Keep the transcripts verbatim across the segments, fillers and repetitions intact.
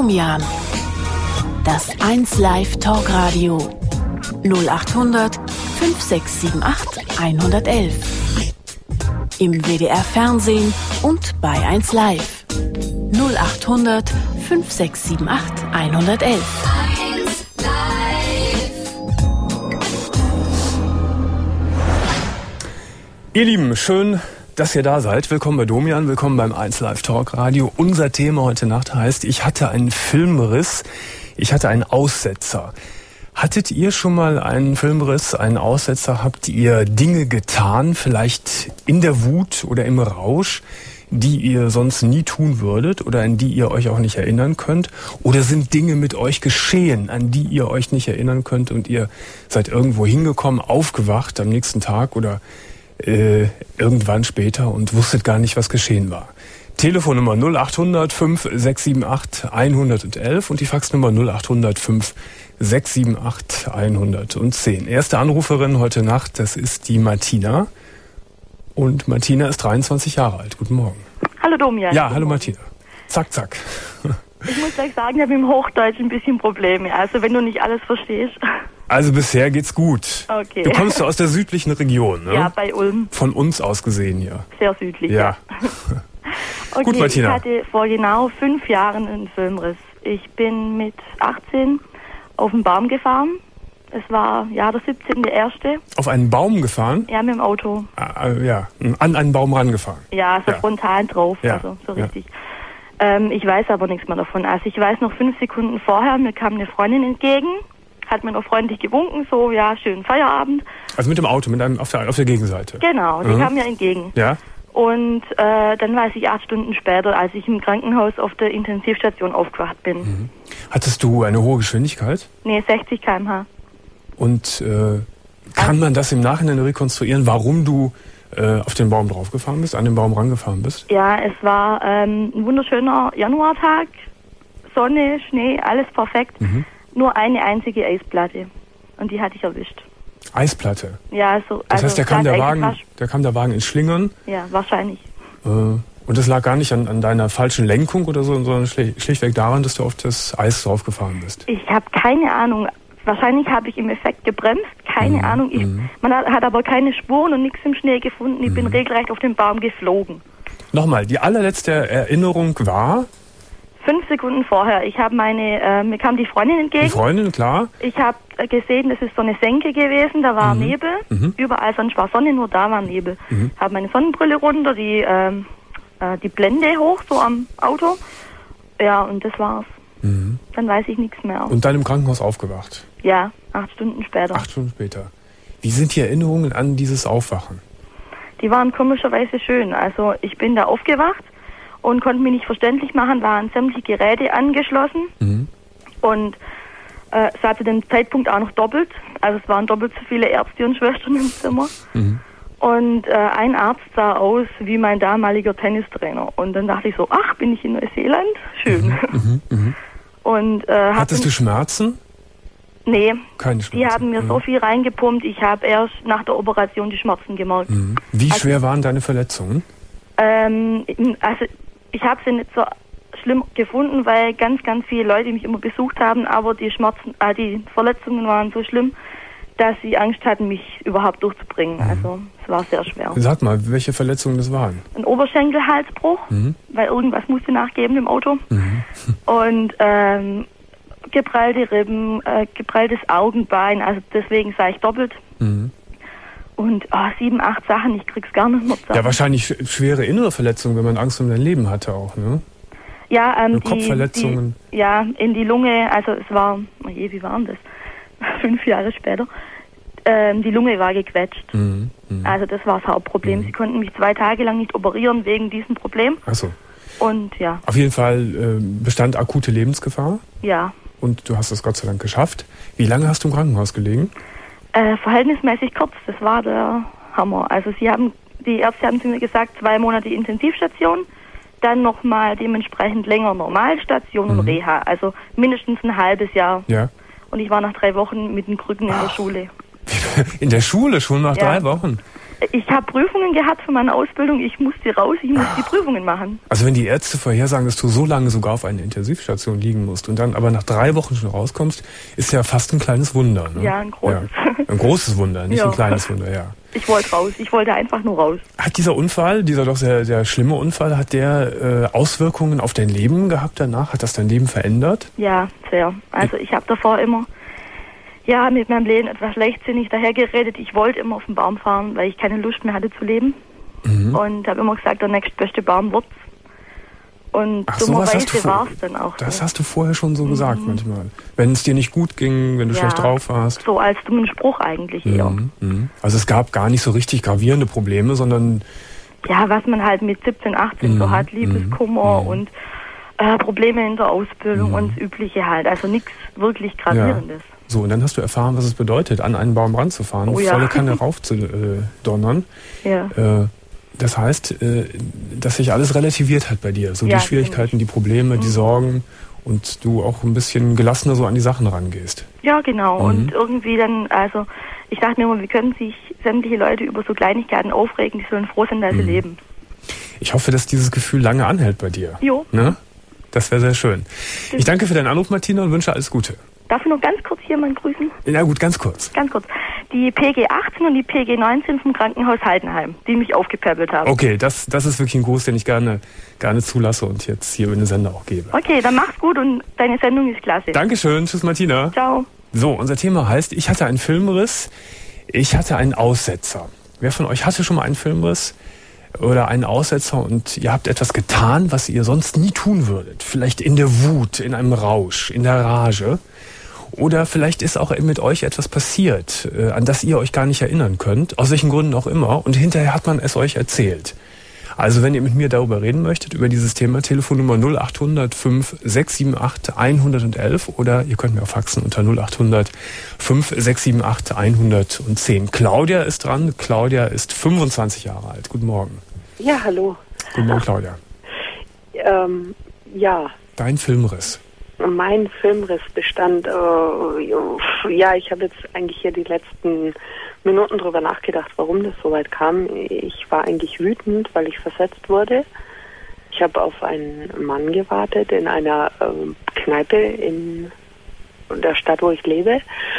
Domian. Das eins Live Talkradio. null acht hundert fünf sechs sieben acht eins eins eins. Im W D R Fernsehen und bei eins Live. null acht hundert fünf sechs sieben acht eins eins eins. eins Live. Ihr Lieben, schön, dass ihr da seid. Willkommen bei Domian, willkommen beim eins Live Talk Radio. Unser Thema heute Nacht heißt, ich hatte einen Filmriss, ich hatte einen Aussetzer. Hattet ihr schon mal einen Filmriss, einen Aussetzer? Habt ihr Dinge getan, vielleicht in der Wut oder im Rausch, die ihr sonst nie tun würdet oder an die ihr euch auch nicht erinnern könnt? Oder sind Dinge mit euch geschehen, an die ihr euch nicht erinnern könnt und ihr seid irgendwo hingekommen, aufgewacht am nächsten Tag oder äh, irgendwann später und wusstet gar nicht, was geschehen war? Telefonnummer null acht hundert fünf sechs sieben acht eins eins eins und die Faxnummer null acht hundert fünf sechs sieben acht eins eins zehn. Erste Anruferin heute Nacht, das ist die Martina. Und Martina ist dreiundzwanzig Jahre alt. Guten Morgen. Hallo Domian. Ja, hallo Martina. Zack, zack. Ich muss gleich sagen, ich habe im Hochdeutsch ein bisschen Probleme. Also wenn du nicht alles verstehst. Also bisher geht's gut. Okay. Du kommst aus der südlichen Region, ne? Ja, bei Ulm. Von uns aus gesehen hier. Sehr südlich. Ja. Okay, Gut, Martina. Ich hatte vor genau fünf Jahren einen Filmriss. Ich bin mit achtzehn auf den Baum gefahren. Es war ja der siebzehnte erste Auf einen Baum gefahren? Ja, mit dem Auto. Ah, ja, an einen Baum rangefahren. Ja, so Ja. frontal drauf, Ja. also so Ja. richtig. Ähm, ich weiß aber nichts mehr davon. Also ich weiß noch fünf Sekunden vorher, mir kam eine Freundin entgegen, hat mir noch freundlich gewunken, so, ja, schönen Feierabend. Also mit dem Auto, mit einem auf der, auf der Gegenseite. Genau, die Mhm. kam mir entgegen. Ja? Und äh, dann weiß ich acht Stunden später, als ich im Krankenhaus auf der Intensivstation aufgewacht bin. Mhm. Hattest du eine hohe Geschwindigkeit? Nee, sechzig Kilometer pro Stunde. Und äh, kann man das im Nachhinein rekonstruieren, warum du äh, auf den Baum draufgefahren bist, an den Baum rangefahren bist? Ja, es war ähm, ein wunderschöner Januartag. Sonne, Schnee, alles perfekt. Mhm. Nur eine einzige Eisplatte. Und die hatte ich erwischt. Eisplatte. Ja, so, Das also heißt, der kam der Glas Wagen, Eisflasch. der kam der Wagen ins Schlingern. Ja, wahrscheinlich. Äh, und das lag gar nicht an, an deiner falschen Lenkung oder so, sondern schlicht, schlichtweg daran, dass du auf das Eis draufgefahren bist. Ich habe keine Ahnung. Wahrscheinlich habe ich im Effekt gebremst. Keine Mhm. Ahnung. Ich, Mhm. man hat, hat aber keine Spuren und nichts im Schnee gefunden. Ich Mhm. bin regelrecht auf den Baum geflogen. Nochmal, die allerletzte Erinnerung war, Fünf Sekunden vorher. Ich habe meine, äh, mir kam die Freundin die entgegen. Freundin, klar. Ich habe äh, gesehen, das ist so eine Senke gewesen. Da war Mhm. Nebel. Mhm. Überall sonst war Sonne, nur da war Nebel. Mhm. Habe meine Sonnenbrille runter, die ähm, äh, die Blende hoch, so am Auto. Ja, und das war's. Mhm. Dann weiß ich nichts mehr. Und dann im Krankenhaus aufgewacht. Ja, acht Stunden später. Acht Stunden später. Wie sind die Erinnerungen an dieses Aufwachen? Die waren komischerweise schön. Also ich bin da aufgewacht und konnte mich nicht verständlich machen, waren sämtliche Geräte angeschlossen. Mhm. Und äh, es war zu dem Zeitpunkt auch noch doppelt. Also es waren doppelt so viele Ärzte und Schwestern im Zimmer. Mhm. Und äh, ein Arzt sah aus wie mein damaliger Tennistrainer. Und dann dachte ich so, ach, bin ich in Neuseeland? Schön. Mhm. Mhm. Und äh, Hattest du Schmerzen? Nee, Keine Schmerzen. die haben mir Mhm. so viel reingepumpt. Ich habe erst nach der Operation die Schmerzen gemerkt. Mhm. Wie Also- schwer waren deine Verletzungen? Ähm, also ich habe sie nicht so schlimm gefunden, weil ganz, ganz viele Leute mich immer besucht haben, aber die Schmerzen, äh, die Verletzungen waren so schlimm, dass sie Angst hatten, mich überhaupt durchzubringen. Mhm. Also es war sehr schwer. Sag mal, welche Verletzungen das waren? Ein Oberschenkelhalsbruch, Mhm. weil irgendwas musste nachgeben im Auto. Mhm. Und ähm, geprellte Rippen, äh, geprelltes Augenbein, also deswegen sah ich doppelt. Mhm. Und oh, sieben, acht Sachen, ich krieg's gar nicht mehr zusammen. Ja, wahrscheinlich sch- schwere innere Verletzungen, wenn man Angst um sein Leben hatte auch, ne? Ja, ähm, Nur die, Kopfverletzungen. Die, ja, in die Lunge, also es war, oh je, wie war denn das? Fünf Jahre später. Ähm, die Lunge war gequetscht. Mhm. Mhm. Also das war das Hauptproblem. Mhm. Sie konnten mich zwei Tage lang nicht operieren wegen diesem Problem. Ach so. Und ja, Auf jeden Fall äh, bestand akute Lebensgefahr ja. und du hast es Gott sei Dank geschafft. Wie lange hast du im Krankenhaus gelegen? Äh, verhältnismäßig kurz, das war der Hammer. Also sie haben, die Ärzte haben zu mir gesagt, zwei Monate Intensivstation, dann nochmal dementsprechend länger Normalstation Mhm. und Reha. Also mindestens ein halbes Jahr. Ja. Und ich war nach drei Wochen mit den Krücken in der Schule. In der Schule schon nach Ja. drei Wochen? Ich habe Prüfungen gehabt für meine Ausbildung. Ich musste raus, ich musste die Prüfungen machen. Also wenn die Ärzte vorhersagen, dass du so lange sogar auf einer Intensivstation liegen musst und dann aber nach drei Wochen schon rauskommst, ist ja fast ein kleines Wunder. Ne? Ja, ein großes. Ja. Ein großes Wunder, nicht Ja. ein kleines Wunder, ja. Ich wollte raus. Ich wollte einfach nur raus. Hat dieser Unfall, dieser doch sehr, sehr schlimme Unfall, hat der äh, Auswirkungen auf dein Leben gehabt danach? Hat das dein Leben verändert? Ja, sehr. Also ich habe davor immer ja mit meinem Leben etwas leichtsinnig dahergeredet. Ich wollte immer auf den Baum fahren, weil ich keine Lust mehr hatte zu leben. Mhm. Und habe immer gesagt, der nächstbeste Baum wird's. Und Ach, sowas hast du dummerweise vor- war es dann auch Das so. hast du vorher schon so gesagt manchmal. Wenn es dir nicht gut ging, wenn du Ja. schlecht drauf warst. So als dummen Spruch eigentlich eher. Mhm. Mhm. Also es gab gar nicht so richtig gravierende Probleme, sondern Ja, was man halt mit siebzehn, achtzehn Mhm. so hat, Liebeskummer Mhm. und äh, Probleme in der Ausbildung Mhm. und das Übliche halt. Also nichts wirklich Gravierendes. so, und dann hast du erfahren, was es bedeutet, an einen Baum ranzufahren, Oh ja. volle Kanne rauf zu äh, donnern. Ja. Äh, das heißt, äh, dass sich alles relativiert hat bei dir. So Ja, die Schwierigkeiten, die Probleme, die Sorgen und du auch ein bisschen gelassener so an die Sachen rangehst. Ja, genau. Mhm. Und irgendwie dann, also ich dachte mir immer, wie können sich sämtliche Leute über so Kleinigkeiten aufregen, die sollen froh sein, dass sie Mhm. leben. Ich hoffe, dass dieses Gefühl lange anhält bei dir. Jo. Ne? Das wäre sehr schön. Ich danke für deinen Anruf, Martina, und wünsche alles Gute. Darf ich noch ganz kurz jemanden grüßen? Na gut, ganz kurz. Ganz kurz. Die P G achtzehn und die P G neunzehn vom Krankenhaus Heidenheim, die mich aufgepäppelt haben. Okay, das, das ist wirklich ein Gruß, den ich gerne, gerne zulasse und jetzt hier über den Sender auch gebe. Okay, dann mach's gut und deine Sendung ist klasse. Dankeschön, tschüss Martina. Ciao. So, unser Thema heißt, ich hatte einen Filmriss, ich hatte einen Aussetzer. Wer von euch hatte schon mal einen Filmriss oder einen Aussetzer und ihr habt etwas getan, was ihr sonst nie tun würdet? Vielleicht in der Wut, in einem Rausch, in der Rage. Oder vielleicht ist auch mit euch etwas passiert, äh, an das ihr euch gar nicht erinnern könnt, aus welchen Gründen auch immer, und hinterher hat man es euch erzählt. Also wenn ihr mit mir darüber reden möchtet, über dieses Thema, Telefonnummer null acht hundert fünf sechs sieben acht hundertelf oder ihr könnt mir auch faxen unter null acht hundert fünf sechs sieben acht hundertzehn. Claudia ist dran. Claudia ist fünfundzwanzig Jahre alt. Guten Morgen. Ja, hallo. Guten Morgen, Claudia. Ähm, ja, Dein Filmriss. mein Filmriss bestand, äh, ja, ich habe jetzt eigentlich hier die letzten Minuten drüber nachgedacht, warum das so weit kam. Ich war eigentlich wütend, weil ich versetzt wurde. Ich habe auf einen Mann gewartet in einer ähm, Kneipe in der Stadt, wo ich lebe.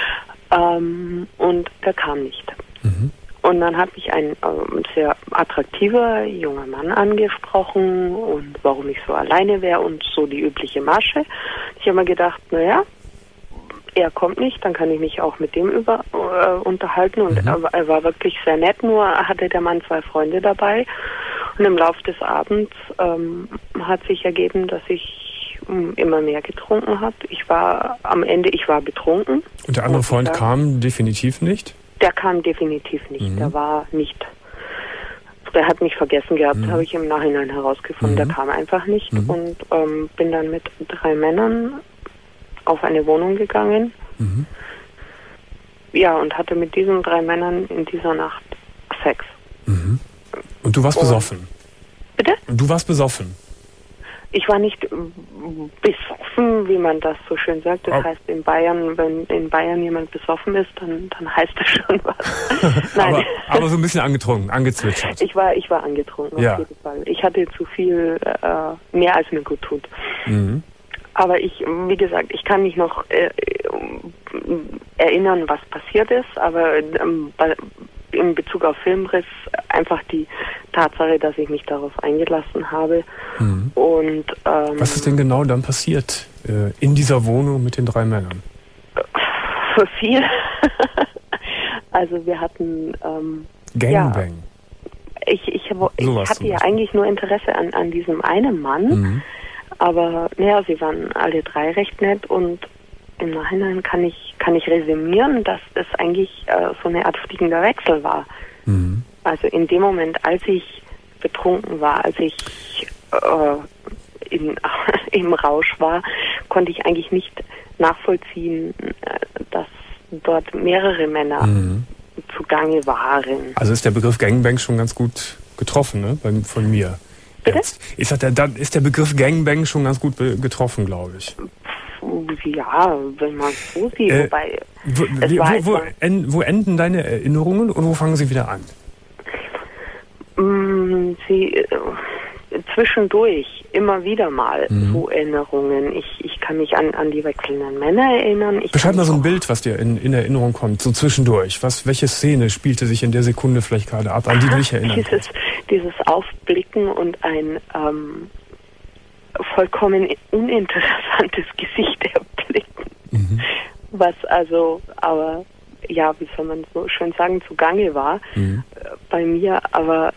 Ähm, und der kam nicht. Mhm. Und dann hat mich ein ähm, sehr attraktiver junger Mann angesprochen und warum ich so alleine wäre und so die übliche Masche. Ich habe mir gedacht, naja, er kommt nicht, dann kann ich mich auch mit dem über, äh, unterhalten. Und Mhm. er, er war wirklich sehr nett, nur hatte der Mann zwei Freunde dabei. Und im Laufe des Abends ähm, hat sich ergeben, dass ich ähm, immer mehr getrunken habe. Ich war am Ende, ich war betrunken. Und der andere muss ich Freund sagen. kam definitiv nicht? Der kam definitiv nicht. Mhm. Der war nicht. Der hat mich vergessen gehabt, Mhm. habe ich im Nachhinein herausgefunden. Mhm. Der kam einfach nicht Mhm. und ähm, bin dann mit drei Männern auf eine Wohnung gegangen. Mhm. Ja, und hatte mit diesen drei Männern in dieser Nacht Sex. Mhm. Und du warst Und- besoffen? Bitte? Und du warst besoffen? Ich war nicht äh, besoffen, wie man das so schön sagt. Das Oh. heißt in Bayern, wenn in Bayern jemand besoffen ist, dann, dann heißt das schon was. Nein. aber, aber so ein bisschen angetrunken, angezwitschert. Ich war, ich war angetrunken, Ja. auf jeden Fall. Ich hatte zu viel, äh, mehr als mir gut tut. Mhm. Aber ich, wie gesagt, ich kann mich noch äh, erinnern, was passiert ist, aber ähm, bei, in Bezug auf Filmriss einfach die Tatsache, dass ich mich darauf eingelassen habe. Mhm. Und ähm, Was ist denn genau dann passiert äh, in dieser Wohnung mit den drei Männern? für viel? Also wir hatten ähm, Gangbang. ich, ich, ich Sowas hatte zum ja Beispiel. eigentlich nur Interesse an, an diesem einen Mann. Mhm. Aber naja, sie waren alle drei recht nett und im Nachhinein kann ich kann ich resümieren, dass es eigentlich äh, so eine Art fliegender Wechsel war. Mhm. Also in dem Moment, als ich betrunken war, als ich äh, in, im Rausch war, konnte ich eigentlich nicht nachvollziehen, äh, dass dort mehrere Männer Mhm. zugange waren. Also ist der Begriff Gangbang schon ganz gut getroffen, ne? Bei, von mir. Bitte? Jetzt. Ist, das der, dann ist der Begriff Gangbang schon ganz gut be- getroffen, glaube ich. Ja, wenn man es so sieht, Äh, wobei Wo, es wie, war wo, wo, etwa- en, wo enden deine Erinnerungen und wo fangen sie wieder an? Mm, Sie äh, zwischendurch immer wieder mal Mhm. so Erinnerungen. Ich, ich kann mich an, an die wechselnden Männer erinnern. Ich Beschreib kann mal so ein mich Bild, was dir in, in Erinnerung kommt, so zwischendurch. Was, welche Szene spielte sich in der Sekunde vielleicht gerade ab, an die du dich erinnern dieses, kannst? dieses Aufblicken und ein ähm, vollkommen uninteressantes Gesicht erblicken. Mhm. Was also, aber ja, wie soll man so schön sagen, zugange war Mhm. äh, bei mir, aber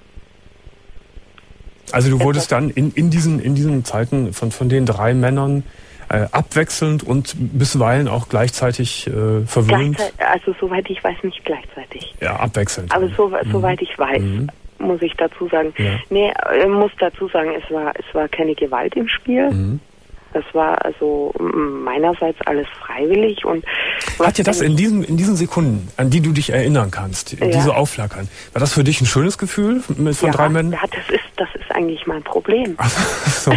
Also du wurdest dann in, in, diesen, in diesen Zeiten von, von den drei Männern äh, abwechselnd und bisweilen auch gleichzeitig äh, verwöhnt? gleichzeitig, also soweit ich weiß, nicht gleichzeitig. Ja, abwechselnd. Aber so, Mhm. soweit ich weiß, Mhm. muss ich dazu sagen. Ja. Nee, ich muss dazu sagen, es war, es war keine Gewalt im Spiel. Mhm. Das war also m- meinerseits alles freiwillig und was Hat dir das eigentlich- in diesen, in diesen Sekunden, an die du dich erinnern kannst, die Ja. so aufflackern, war das für dich ein schönes Gefühl mit, von ja, drei Männern? Ja, das ist, das ist eigentlich mein Problem. Ach so.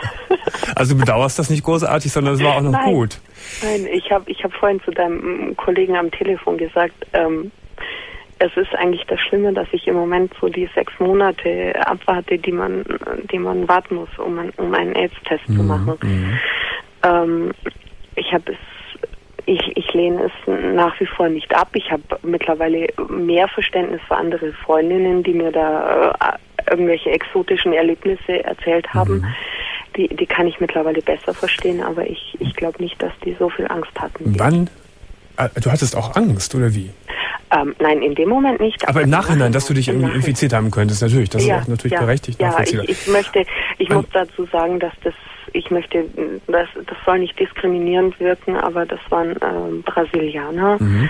Also du bedauerst das nicht großartig, sondern es war auch noch Nein. gut. Nein, ich habe ich hab vorhin zu deinem mm, Kollegen am Telefon gesagt, ähm, es ist eigentlich das Schlimme, dass ich im Moment so die sechs Monate abwarte, die man, die man warten muss, um, ein, um einen AIDS-Test zu machen. Mhm. Ähm, ich habe es, ich, ich lehne es nach wie vor nicht ab. Ich habe mittlerweile mehr Verständnis für andere Freundinnen, die mir da äh, irgendwelche exotischen Erlebnisse erzählt haben. Mhm. Die, die kann ich mittlerweile besser verstehen, aber ich, ich glaube nicht, dass die so viel Angst hatten. Wann? äh, Du hattest auch Angst, oder wie? Ähm, nein, in dem Moment nicht. Aber im Nachhinein, dass du dich im irgendwie Nachhinein. infiziert haben könntest, natürlich. Das ja, ist auch natürlich ja, berechtigt. Ja, ich, nachvollziehbar. ich möchte, ich Wann- muss dazu sagen, dass das, ich möchte, das, das soll nicht diskriminierend wirken, aber das waren ähm, Brasilianer, Mhm.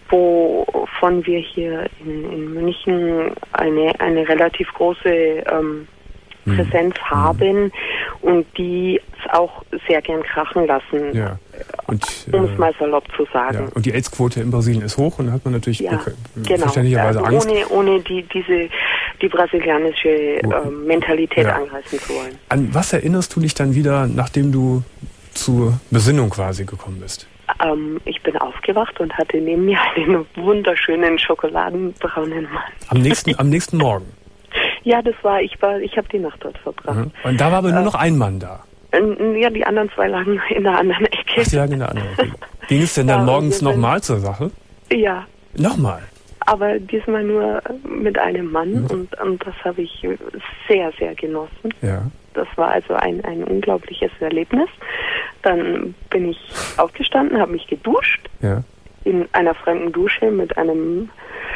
wovon wir hier in, in München eine, eine relativ große ähm, Mhm. Präsenz haben und die es auch sehr gern krachen lassen, Ja. Und, um es äh, mal salopp zu sagen. ja. Und die AIDS-Quote in Brasilien ist hoch und da hat man natürlich Ja, okay, genau. verständlicherweise Also Angst. ohne, ohne die, diese, die brasilianische ähm, Mentalität Ja. angreifen zu wollen. An was erinnerst du dich dann wieder, nachdem du zur Besinnung quasi gekommen bist? Ähm, ich bin aufgewacht und hatte neben mir einen wunderschönen schokoladenbraunen Mann. Am nächsten, am nächsten Morgen. Ja, das war, ich war, ich habe die Nacht dort verbracht. Mhm. Und da war aber nur noch ein Mann da. Ähm, Ja, die anderen zwei lagen in der anderen Ecke. Ach, die lagen in der anderen Ecke. Ging es denn dann Ja, morgens wir sind- nochmal zur Sache? Ja, Nochmal? aber diesmal nur mit einem Mann Mhm. und, und das habe ich sehr, sehr genossen. Ja. Das war also ein, ein unglaubliches Erlebnis. Dann bin ich aufgestanden, habe mich geduscht Ja. in einer fremden Dusche mit einem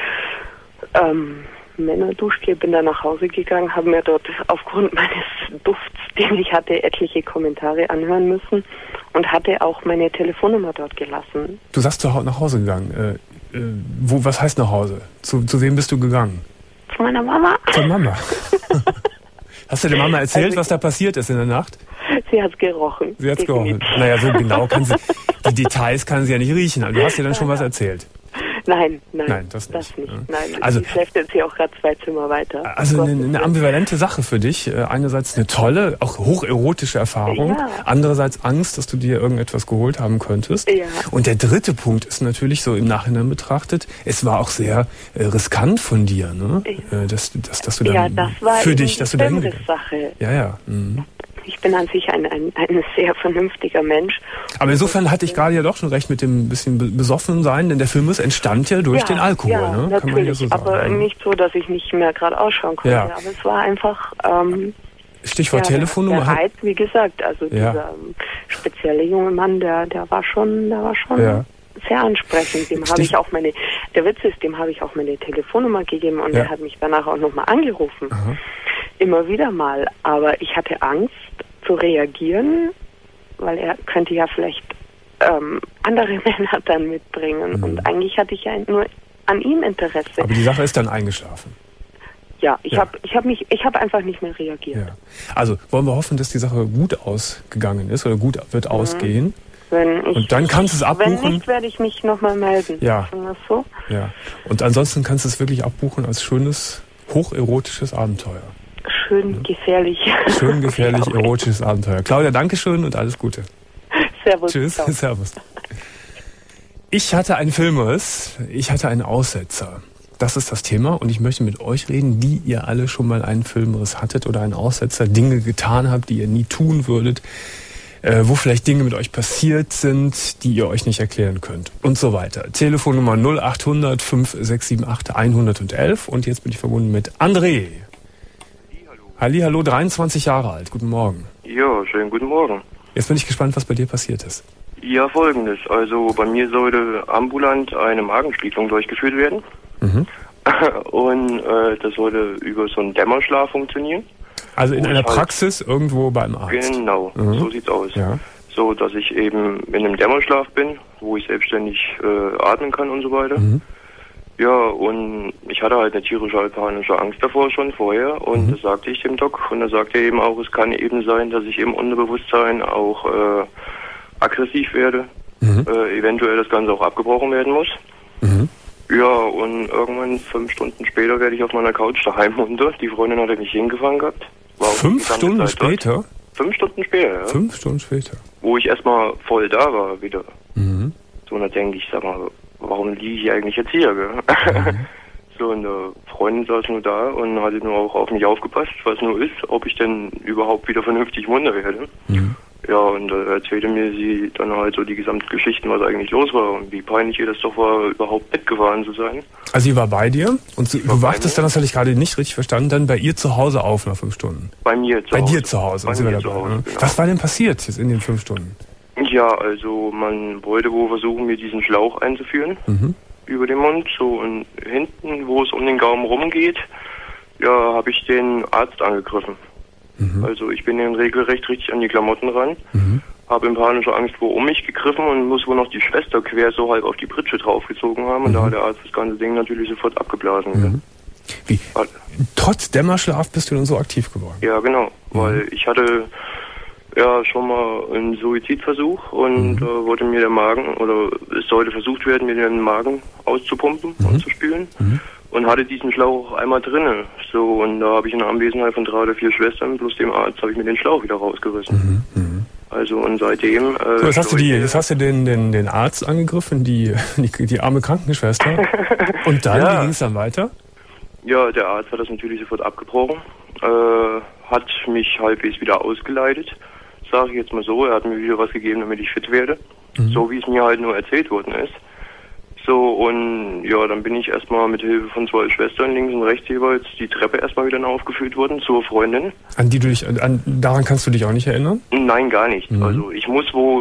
ähm, Männerduschgel, bin dann nach Hause gegangen, habe mir dort aufgrund meines Dufts, den ich hatte, etliche Kommentare anhören müssen und hatte auch meine Telefonnummer dort gelassen. Du sagst zu Hause nach Hause gegangen. Äh, äh, wo, was heißt nach Hause? Zu, zu wem bist du gegangen? Zu meiner Mama. Zur Mama. Hast du der Mama erzählt, Also- was da passiert ist in der Nacht? Sie hat's gerochen. Sie hat's gerochen. Definitiv. Naja, so genau kann sie, die Details kann sie ja nicht riechen. Aber du hast ihr dann schon was erzählt. Nein, nein, Nein, das das nicht, nicht. ja. Nein, Also- sie schläft jetzt hier auch gerade zwei Zimmer weiter. Also Um eine, Gottes eine ambivalente Sache für dich. Äh, Einerseits eine tolle, auch hocherotische Erfahrung. Ja. Andererseits Angst, dass du dir irgendetwas geholt haben könntest. Ja. Und der dritte Punkt ist natürlich so im Nachhinein betrachtet, es war auch sehr äh, riskant von dir, ne? Ja. Äh, dass, dass, dass du dann Ja, das war für eben dich, die dass du da hingegangen Sache. Ja, ja. Mhm. Ich bin an sich ein, ein, ein sehr vernünftiger Mensch. Aber insofern hatte ich gerade ja doch schon recht mit dem bisschen be- besoffen sein, denn der Film entstand ja durch ja, den Alkohol, ja, ne? natürlich, Kann man ja so sagen. aber ne? nicht so, dass ich nicht mehr gerade ausschauen konnte. Ja. Aber es war einfach ähm, Stichwort ja, Telefonnummer. Der Reiz, wie gesagt, also Ja. dieser ähm, spezielle junge Mann, der, der war schon, der war schon Ja. sehr ansprechend. Dem habe Stich- ich auch meine, der Witz ist, dem habe ich auch meine Telefonnummer gegeben und Ja. er hat mich danach auch nochmal angerufen. Aha. Immer wieder mal. Aber ich hatte Angst zu reagieren, weil er könnte ja vielleicht ähm, andere Männer dann mitbringen. Mhm. Und eigentlich hatte ich ja nur an ihm Interesse. Aber die Sache ist dann eingeschlafen. ja, ich Ja. habe ich hab mich, ich habe einfach nicht mehr reagiert. Ja. Also wollen wir hoffen, dass die Sache gut ausgegangen ist oder gut wird ausgehen. Wenn ich, Und dann kannst du es abbuchen. Wenn nicht, werde ich mich nochmal melden. Ja. Sagen wir es so? Ja. Und ansonsten kannst du es wirklich abbuchen als schönes, hocherotisches Abenteuer. Schön gefährlich. Schön gefährlich, erotisches Abenteuer. Claudia, Dankeschön und alles Gute. Servus. Tschüss, Ciao. Servus. Ich hatte einen Filmriss, ich hatte einen Aussetzer. Das ist das Thema und ich möchte mit euch reden, die ihr alle schon mal einen Filmriss hattet oder einen Aussetzer, Dinge getan habt, die ihr nie tun würdet, äh, wo vielleicht Dinge mit euch passiert sind, die ihr euch nicht erklären könnt und so weiter. Telefonnummer null acht hundert fünf sechs sieben acht hundertelf und jetzt bin ich verbunden mit André. Halli, hallo, dreiundzwanzig Jahre alt, guten Morgen. Ja, schönen guten Morgen. Jetzt bin ich gespannt, was bei dir passiert ist. Ja, folgendes. Also bei mir sollte ambulant eine Magenspiegelung durchgeführt werden. Mhm. Und äh, das sollte über so einen Dämmerschlaf funktionieren. Also in Wo einer ich halt- Praxis irgendwo beim Arzt. Genau, Mhm. so sieht's aus. Ja. So, dass ich eben in einem Dämmerschlaf bin, wo ich selbstständig äh, atmen kann und so weiter. Mhm. Ja, und ich hatte halt eine tierische panische Angst davor schon vorher und Mhm. das sagte ich dem Doc und er sagte eben auch, es kann eben sein, dass ich im Unterbewusstsein auch äh, aggressiv werde, Mhm. äh, eventuell das Ganze auch abgebrochen werden muss. Mhm. Ja, und irgendwann fünf Stunden später werde ich auf meiner Couch daheim runter. Die Freundin hatte mich hingefangen gehabt. War auch die Fünf gesamte Stunden Zeit dort. später? Fünf Stunden später, ja. Fünf Stunden später. Wo ich erstmal voll da war wieder. Mhm. So, und da denke ich, sag mal, warum liege ich eigentlich jetzt hier, gell? Mhm. So, und der Freundin saß nur da und hatte nur auch auf mich aufgepasst, was nur ist, ob ich denn überhaupt wieder vernünftig munter werde. Mhm. Ja, und äh, erzählte mir sie dann halt so die gesamten Geschichten, was eigentlich los war und wie peinlich ihr das doch war, überhaupt mitgefahren zu sein. Also sie war bei dir und du, war du bei wachtest mir. dann, das hatte ich gerade nicht richtig verstanden, dann bei ihr zu Hause auf nach fünf Stunden. Bei mir zu Bei Hause. dir zu Hause. Bei und sie mir war zu dabei, Hause, ne? genau. Was war denn passiert jetzt in den fünf Stunden? Ja, also man wollte wohl versuchen, mir diesen Schlauch einzuführen Mhm. über den Mund, so, und hinten, wo es um den Gaumen rumgeht, ja, habe ich den Arzt angegriffen. Mhm. Also ich bin ihm regelrecht richtig an die Klamotten ran, Mhm. habe in panischer Angst wohl um mich gegriffen und muss wohl noch die Schwester quer so halb auf die Pritsche draufgezogen haben und da hat der Arzt das ganze Ding natürlich sofort abgeblasen. Mhm. Wie? Ja. Trotz Dämmerschlaf bist du dann so aktiv geworden? Ja, genau, weil ich hatte ja schon mal einen Suizidversuch und Mhm. äh, wollte mir der Magen, oder es sollte versucht werden, mir den Magen auszupumpen Mhm. und zu spülen Mhm. und hatte diesen Schlauch auch einmal drinne. So, und da habe ich in der Anwesenheit von drei oder vier Schwestern plus dem Arzt habe ich mir den Schlauch wieder rausgerissen. Mhm. Mhm. Also und seitdem äh, So, jetzt hast du die, steuere- jetzt hast du den, den, den Arzt angegriffen, die, die, die arme Krankenschwester. Und dann, Ja. wie ging es dann weiter? Ja, der Arzt hat das natürlich sofort abgebrochen, äh, hat mich halbwegs wieder ausgeleitet, sage ich jetzt mal so. Er hat mir wieder was gegeben, damit ich fit werde, Mhm. so wie es mir halt nur erzählt worden ist. So, und ja, dann bin ich erstmal mit Hilfe von zwei Schwestern links und rechts jeweils die Treppe erstmal wieder aufgeführt worden zur Freundin. An die du dich, an, daran kannst du dich auch nicht erinnern? Nein, gar nicht. Mhm. Also ich muss wo,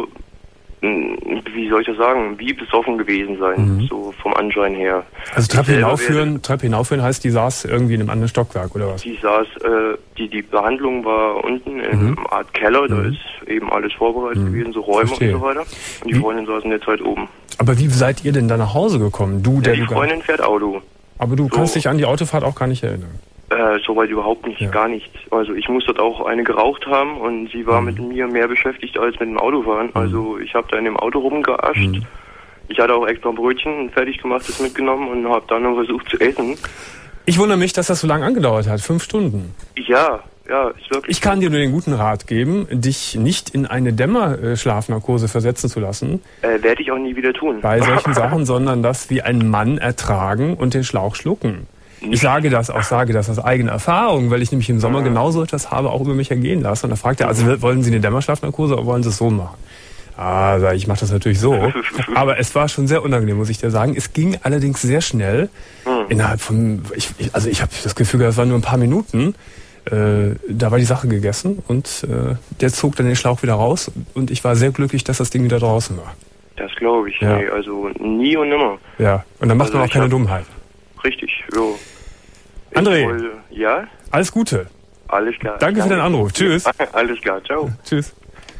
mh, wie soll ich das sagen, wie besoffen gewesen sein, Mhm. so vom Anschein her. Also Ich Treppe selber hinaufführen, Treppe hinaufführen heißt, die saß irgendwie in einem anderen Stockwerk, oder was? Die saß, äh, die, die Behandlung war unten in Mhm. einer Art Keller, da Mhm. ist eben alles vorbereitet Mhm. gewesen, so Räume Verstehe. und so weiter. Und die Wie- Freundin saß in der Zeit oben. Aber wie seid ihr denn da nach Hause gekommen? Du, Ja, der die du gar, Freundin fährt Auto. aber du so. kannst dich an die Autofahrt auch gar nicht erinnern. Äh, soweit überhaupt nicht, Ja. gar nicht. Also ich muss dort auch eine geraucht haben und sie war Mhm. mit mir mehr beschäftigt als mit dem Autofahren. Also ich habe da in dem Auto rumgeascht. Mhm. Ich hatte auch extra ein Brötchen fertig gemachtes mitgenommen und habe dann noch versucht zu essen. Ich wundere mich, dass das so lange angedauert hat. Fünf Stunden. Ja, ja, ist wirklich. Ich kann dir nur den guten Rat geben, dich nicht in eine Dämmerschlafnarkose versetzen zu lassen Äh, werde ich auch nie wieder tun. bei solchen Sachen, sondern das wie ein Mann ertragen und den Schlauch schlucken. Ich sage das auch, sage das aus eigener Erfahrung, weil ich nämlich im Sommer genauso etwas habe, auch über mich ergehen lassen. Und da fragt er, also wollen Sie eine Dämmerschlafnarkose oder wollen Sie es so machen? Ah, sag ich, ich mache das natürlich so. Aber es war schon sehr unangenehm, muss ich dir sagen. Es ging allerdings sehr schnell. Innerhalb von, ich, ich, also ich habe das Gefühl, das waren nur ein paar Minuten. Äh, da war die Sache gegessen und äh, der zog dann den Schlauch wieder raus und ich war sehr glücklich, dass das Ding wieder draußen war. Das glaube ich. Ja. Nee, also nie und nimmer. Ja, und dann macht Also man auch ich keine hab- Dummheit. Richtig, jo. Ich André. wollte- Ja, Alles Gute. alles klar. Danke für deinen Anruf. Tschüss. Alles klar, ciao. Tschüss.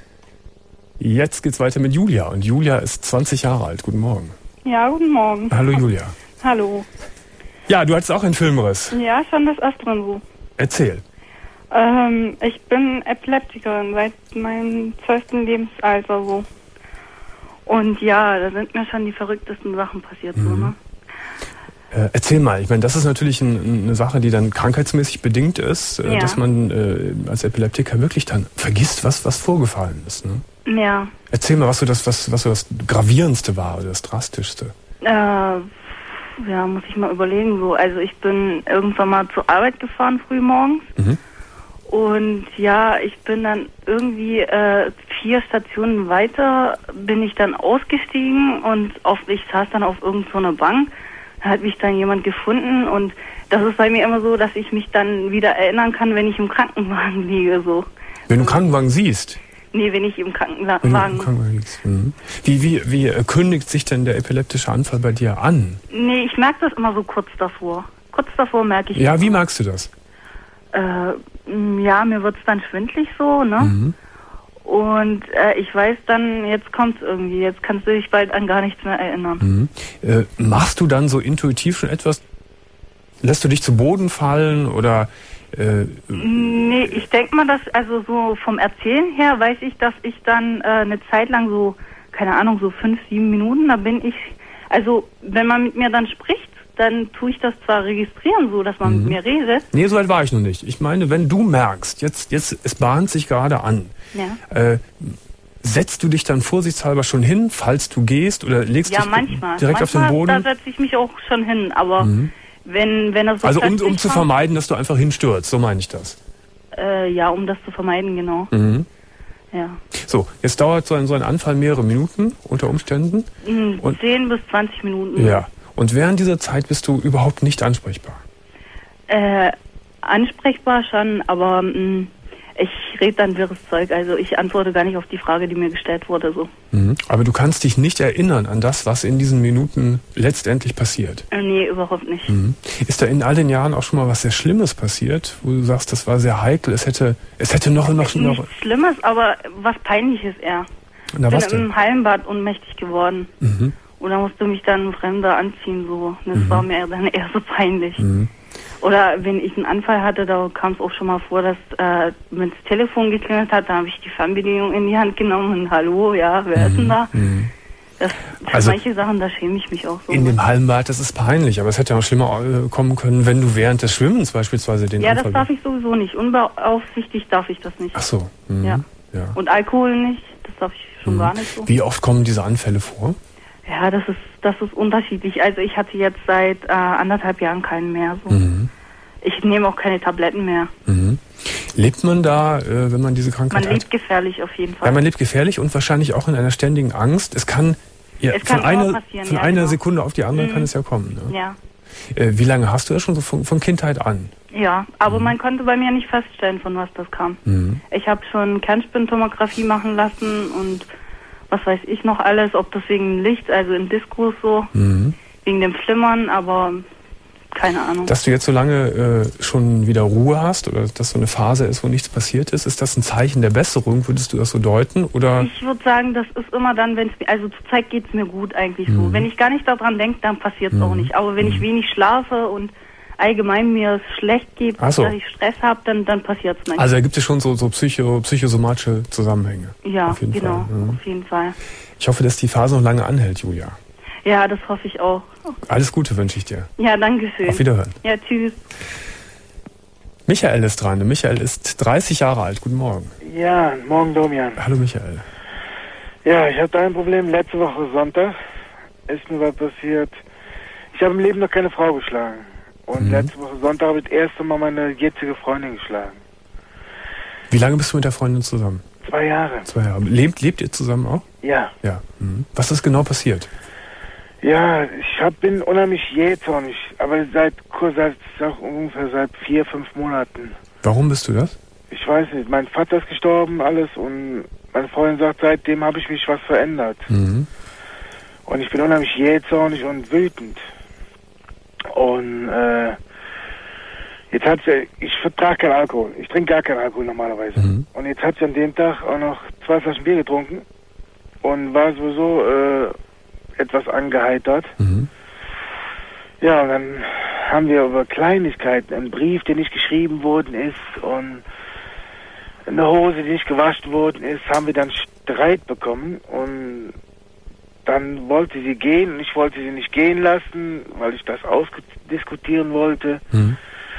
Jetzt geht's weiter mit Julia und Julia ist zwanzig Jahre alt. Guten Morgen. Ja, guten Morgen. Hallo Julia. Hallo. Ja, du hattest auch einen Filmriss. Ja, schon des Öfteren so. Erzähl. Ähm, ich bin Epileptikerin seit meinem zwölften Lebensalter so. Und ja, da sind mir schon die verrücktesten Sachen passiert so, ne? Äh, erzähl mal, ich meine, das ist natürlich ein, eine Sache, die dann krankheitsmäßig bedingt ist, äh, Ja. dass man äh, als Epileptiker wirklich dann vergisst, was, was vorgefallen ist. Ne? Ja. Erzähl mal, was so das, was, was so das Gravierendste war oder das Drastischste. Äh, Ja, muss ich mal überlegen. So, also ich bin irgendwann mal zur Arbeit gefahren, früh morgens. Mhm. Und ja, ich bin dann irgendwie äh, vier Stationen weiter, bin ich dann ausgestiegen und auf, ich saß dann auf irgend so einer Bank. Da hat mich dann jemand gefunden und das ist bei mir immer so, dass ich mich dann wieder erinnern kann, wenn ich im Krankenwagen liege. So. Wenn du Krankenwagen siehst? Nee, wenn ich im Krankenwagen... Wenn du im Krankenwagen liegst. Mhm. Wie, wie, wie äh, kündigt sich denn der epileptische Anfall bei dir an? Nee, ich merke das immer so kurz davor. Kurz davor merke ich... Ja, wie merkst du das? Äh, ja, mir wird's dann schwindlig so, ne? Mhm. Und äh, ich weiß dann, jetzt kommt's irgendwie, jetzt kannst du dich bald an gar nichts mehr erinnern. Mhm. Äh, machst du dann so intuitiv schon etwas? Lässt du dich zu Boden fallen oder... Äh, nee, ich denke mal, dass, also so vom Erzählen her weiß ich, dass ich dann äh, eine Zeit lang so, keine Ahnung, so fünf, sieben Minuten, da bin ich, also wenn man mit mir dann spricht, dann tue ich das zwar registrieren, so dass man mhm. mit mir redet. Nee, so weit war ich noch nicht. Ich meine, wenn du merkst, jetzt, jetzt es bahnt sich gerade an, ja. äh, setzt du dich dann vorsichtshalber schon hin, falls du gehst, oder legst ja, dich manchmal. direkt manchmal, auf den Boden? Da setze ich mich auch schon hin, aber mhm. wenn, wenn das so Also um, um zu kommt, vermeiden, dass du einfach hinstürzt, so meine ich das. Äh, ja, um das zu vermeiden, genau. Mhm. Ja. So, jetzt dauert so ein, so ein Anfall mehrere Minuten unter Umständen. Mhm, Und, zehn bis zwanzig Minuten. ja. Und während dieser Zeit bist du überhaupt nicht ansprechbar? Äh, ansprechbar schon, aber mh, ich rede dann wirres Zeug. Also ich antworte gar nicht auf die Frage, die mir gestellt wurde. So. Mhm. Aber du kannst dich nicht erinnern an das, was in diesen Minuten letztendlich passiert? Äh, nee, überhaupt nicht. Mhm. Ist da in all den Jahren auch schon mal was sehr Schlimmes passiert, wo du sagst, das war sehr heikel, es hätte, es hätte noch... noch, noch Nichts Schlimmes, aber was Peinliches eher. Na, Ich was bin denn? im Hallenbad ohnmächtig geworden. Mhm. Und da musste mich dann ein Fremder anziehen. So. Das Mhm. war mir dann eher so peinlich. Mhm. Oder wenn ich einen Anfall hatte, da kam es auch schon mal vor, dass äh, wenn das Telefon geklingelt hat, da habe ich die Fernbedienung in die Hand genommen und hallo, ja, wer ist denn da? Mhm. Das, für Also, manche Sachen, da schäme ich mich auch so. In dem Hallenbad, das ist peinlich, aber es hätte auch schlimmer äh, kommen können, wenn du während des Schwimmens beispielsweise den ja, Unfall... das darf ich sowieso nicht. Unbeaufsichtigt darf ich das nicht. Ach so. Mhm. Ja. Ja. Und Alkohol nicht, das darf ich schon Mhm. gar nicht so. Wie oft kommen diese Anfälle vor? Ja, das ist das ist unterschiedlich. Also ich hatte jetzt seit äh, anderthalb Jahren keinen mehr. So. Mhm. Ich nehme auch keine Tabletten mehr. Mhm. Lebt man da, äh, wenn man diese Krankheit Man hat? lebt gefährlich auf jeden Fall. Ja, man lebt gefährlich und wahrscheinlich auch in einer ständigen Angst. Es kann, ja, Es kann von immer einer, passieren, von ja, einer genau. Sekunde auf die andere Mhm. kann es ja kommen. Ne? Ja. Äh, wie lange hast du das schon so von, von Kindheit an? Ja, aber man konnte bei mir nicht feststellen, von was das kam. Mhm. Ich habe schon Kernspintomographie machen lassen und was weiß ich noch alles, ob das wegen Licht, also im Diskus so, Mhm. wegen dem Flimmern, aber keine Ahnung. Dass du jetzt so lange äh, schon wieder Ruhe hast oder dass so eine Phase ist, wo nichts passiert ist, ist das ein Zeichen der Besserung? Würdest du das so deuten? Oder? Ich würde sagen, das ist immer dann, wenn es mir, also zurzeit geht es mir gut eigentlich so. Mhm. Wenn ich gar nicht daran denke, dann passiert es Mhm. auch nicht. Aber wenn ich wenig schlafe und allgemein mir es schlecht geht, Ach so. dass ich Stress habe, dann, dann passiert es manchmal. Also da gibt es schon so, so psycho, psychosomatische Zusammenhänge. Ja, auf jeden genau, Fall. Mhm. auf jeden Fall. Ich hoffe, dass die Phase noch lange anhält, Julia. Ja, das hoffe ich auch. Alles Gute wünsche ich dir. Ja, danke schön. Auf Wiederhören. Ja, tschüss. Michael ist dran. Michael ist dreißig Jahre alt. Guten Morgen. Ja, morgen Domian. Hallo Michael. Ja, ich hatte ein Problem. Letzte Woche Sonntag ist mir was passiert. Ich habe im Leben noch keine Frau geschlagen. Und Mhm. letzte Woche Sonntag habe ich das erste Mal meine jetzige Freundin geschlagen. Wie lange bist du mit der Freundin zusammen? Zwei Jahre. Zwei Jahre. Lebt, lebt ihr zusammen auch? Ja. Ja. Mhm. Was ist genau passiert? Ja, ich hab, bin unheimlich jähzornig, aber seit, kurz- seit sag, ungefähr seit vier, fünf Monaten. Warum bist du das? Ich weiß nicht, mein Vater ist gestorben, alles, und meine Freundin sagt, seitdem habe ich mich was verändert. Mhm. Und ich bin unheimlich jähzornig und wütend. Und äh, jetzt hat sie, ich vertrage keinen Alkohol. Ich trinke gar keinen Alkohol normalerweise. Mhm. Und jetzt hat sie an dem Tag auch noch zwei Flaschen Bier getrunken und war sowieso äh, etwas angeheitert. Mhm. Ja, und dann haben wir über Kleinigkeiten, einen Brief, der nicht geschrieben worden ist, und eine Hose, die nicht gewaschen worden ist, haben wir dann Streit bekommen. Und dann wollte sie gehen und ich wollte sie nicht gehen lassen, weil ich das ausdiskutieren wollte. Mhm.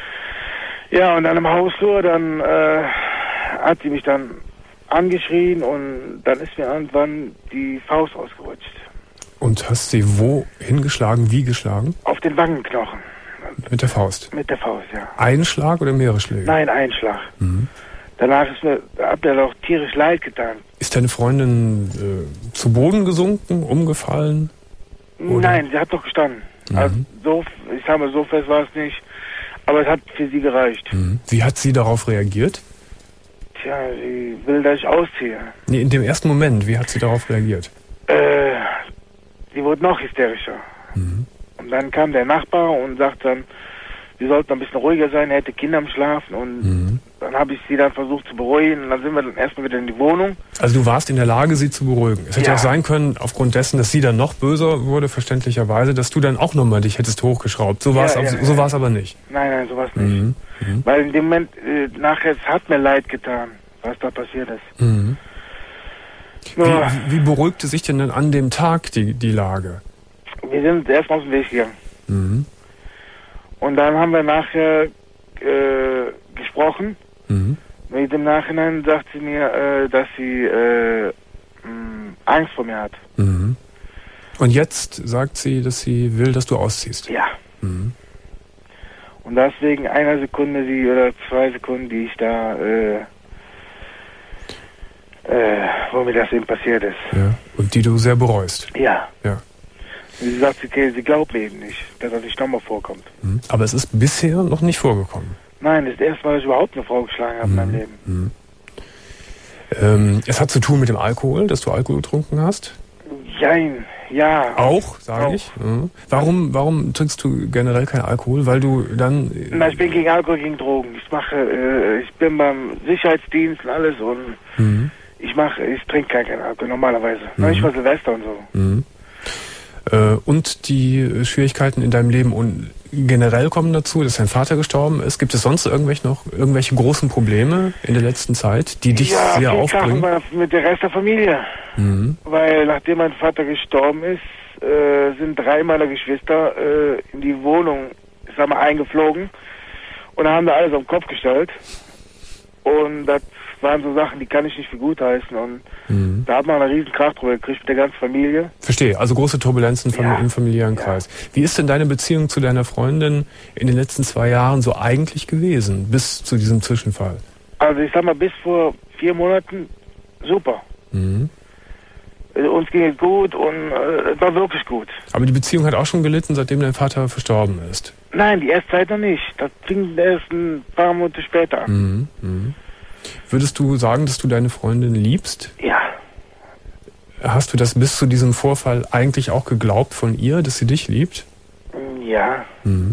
Ja, und dann im Hausflur, dann äh, hat sie mich dann angeschrien und dann ist mir irgendwann die Faust ausgerutscht. Und Und hast sie wo hingeschlagen, wie geschlagen? Auf den Wangenknochen. Mit der Faust? Mit der Faust, ja. Ein Schlag oder mehrere Schläge? Nein, ein Schlag. Mhm. Danach ist mir, hat mir doch tierisch leid getan. Ist deine Freundin äh, zu Boden gesunken, umgefallen? Oder? Nein, sie hat doch gestanden. Mhm. Also so, ich sag mal, so fest war es nicht. Aber es hat für sie gereicht. Mhm. Wie hat sie darauf reagiert? Tja, sie will, dass ich ausziehe. Nee, in dem ersten Moment, wie hat sie darauf reagiert? Äh, sie wurde noch hysterischer. Mhm. Und dann kam der Nachbar und sagt dann, wir sollten ein bisschen ruhiger sein, er hätte Kinder am Schlafen. Und Mhm. dann habe ich sie dann versucht zu beruhigen. Und dann sind wir dann erstmal wieder in die Wohnung. Also du warst in der Lage, sie zu beruhigen. Es hätte Ja. auch sein können, aufgrund dessen, dass sie dann noch böser wurde, verständlicherweise, dass du dann auch nochmal dich hättest hochgeschraubt. So war es Ja, ja, so ja. war's aber nicht. Nein, nein, sowas nicht. Mhm. Mhm. Weil in dem Moment, äh, nachher, es hat mir leid getan, was da passiert ist. Mhm. Nur, Wie, wie beruhigte sich denn dann an dem Tag die, die Lage? wir sind erstmal aus dem Weg gegangen. Mhm. Und dann haben wir nachher äh, gesprochen. Mhm. Mit dem Nachhinein sagt sie mir, äh, dass sie äh, mh, Angst vor mir hat. Mhm. Und jetzt sagt sie, dass sie will, dass du ausziehst. Ja. Mhm. Und deswegen einer Sekunde, die oder zwei Sekunden, die ich da, äh, äh, wo mir das eben passiert ist. Ja. Und die du sehr bereust. Ja. Ja. Sie sagt, okay, sie glaubt mir eben nicht, dass das nicht nochmal vorkommt. Mhm. Aber es ist bisher noch nicht vorgekommen. Nein, das ist das erste Mal, dass ich überhaupt eine Frau geschlagen habe in meinem Leben. Mhm. Ähm, es hat zu tun mit dem Alkohol, dass du Alkohol getrunken hast? Jein, ja. Auch, sage Auch. ich. Mhm. Warum, warum trinkst du generell keinen Alkohol? Weil du dann... äh, Na, ich bin gegen Alkohol, gegen Drogen. Ich mache, äh, ich bin beim Sicherheitsdienst und alles und Mhm. ich mache, ich trinke keinen kein Alkohol normalerweise. Mhm. Nicht für Silvester und so. Mhm. Äh, und die Schwierigkeiten in deinem Leben und generell kommen dazu, dass dein Vater gestorben ist. Gibt es sonst irgendwelche noch irgendwelche großen Probleme in der letzten Zeit, die dich ja, sehr viel aufbringen? Krachen mit der Rest der Familie. Mhm. Weil nachdem mein Vater gestorben ist, äh, sind drei meiner Geschwister äh, in die Wohnung, ich sag mal, eingeflogen und haben da alles auf den Kopf gestellt. Und das waren so Sachen, die kann ich nicht für gut heißen. Und Mhm. da hat man einen riesen Krach drüber gekriegt mit der ganzen Familie. Verstehe, also große Turbulenzen vom, Ja. im familiären Ja. Kreis. Wie ist denn deine Beziehung zu deiner Freundin in den letzten zwei Jahren so eigentlich gewesen, bis zu diesem Zwischenfall? Also ich sag mal, bis vor vier Monaten super. Mhm. Äh, Uns ging es gut und äh, es war wirklich gut. Aber die Beziehung hat auch schon gelitten, seitdem dein Vater verstorben ist. Nein, die erste Zeit noch nicht. Das fing erst ein paar Monate später an. Mhm. Mhm. Würdest du sagen, dass du deine Freundin liebst? Ja. Hast du das bis zu diesem Vorfall eigentlich auch geglaubt von ihr, dass sie dich liebt? Ja. Mhm.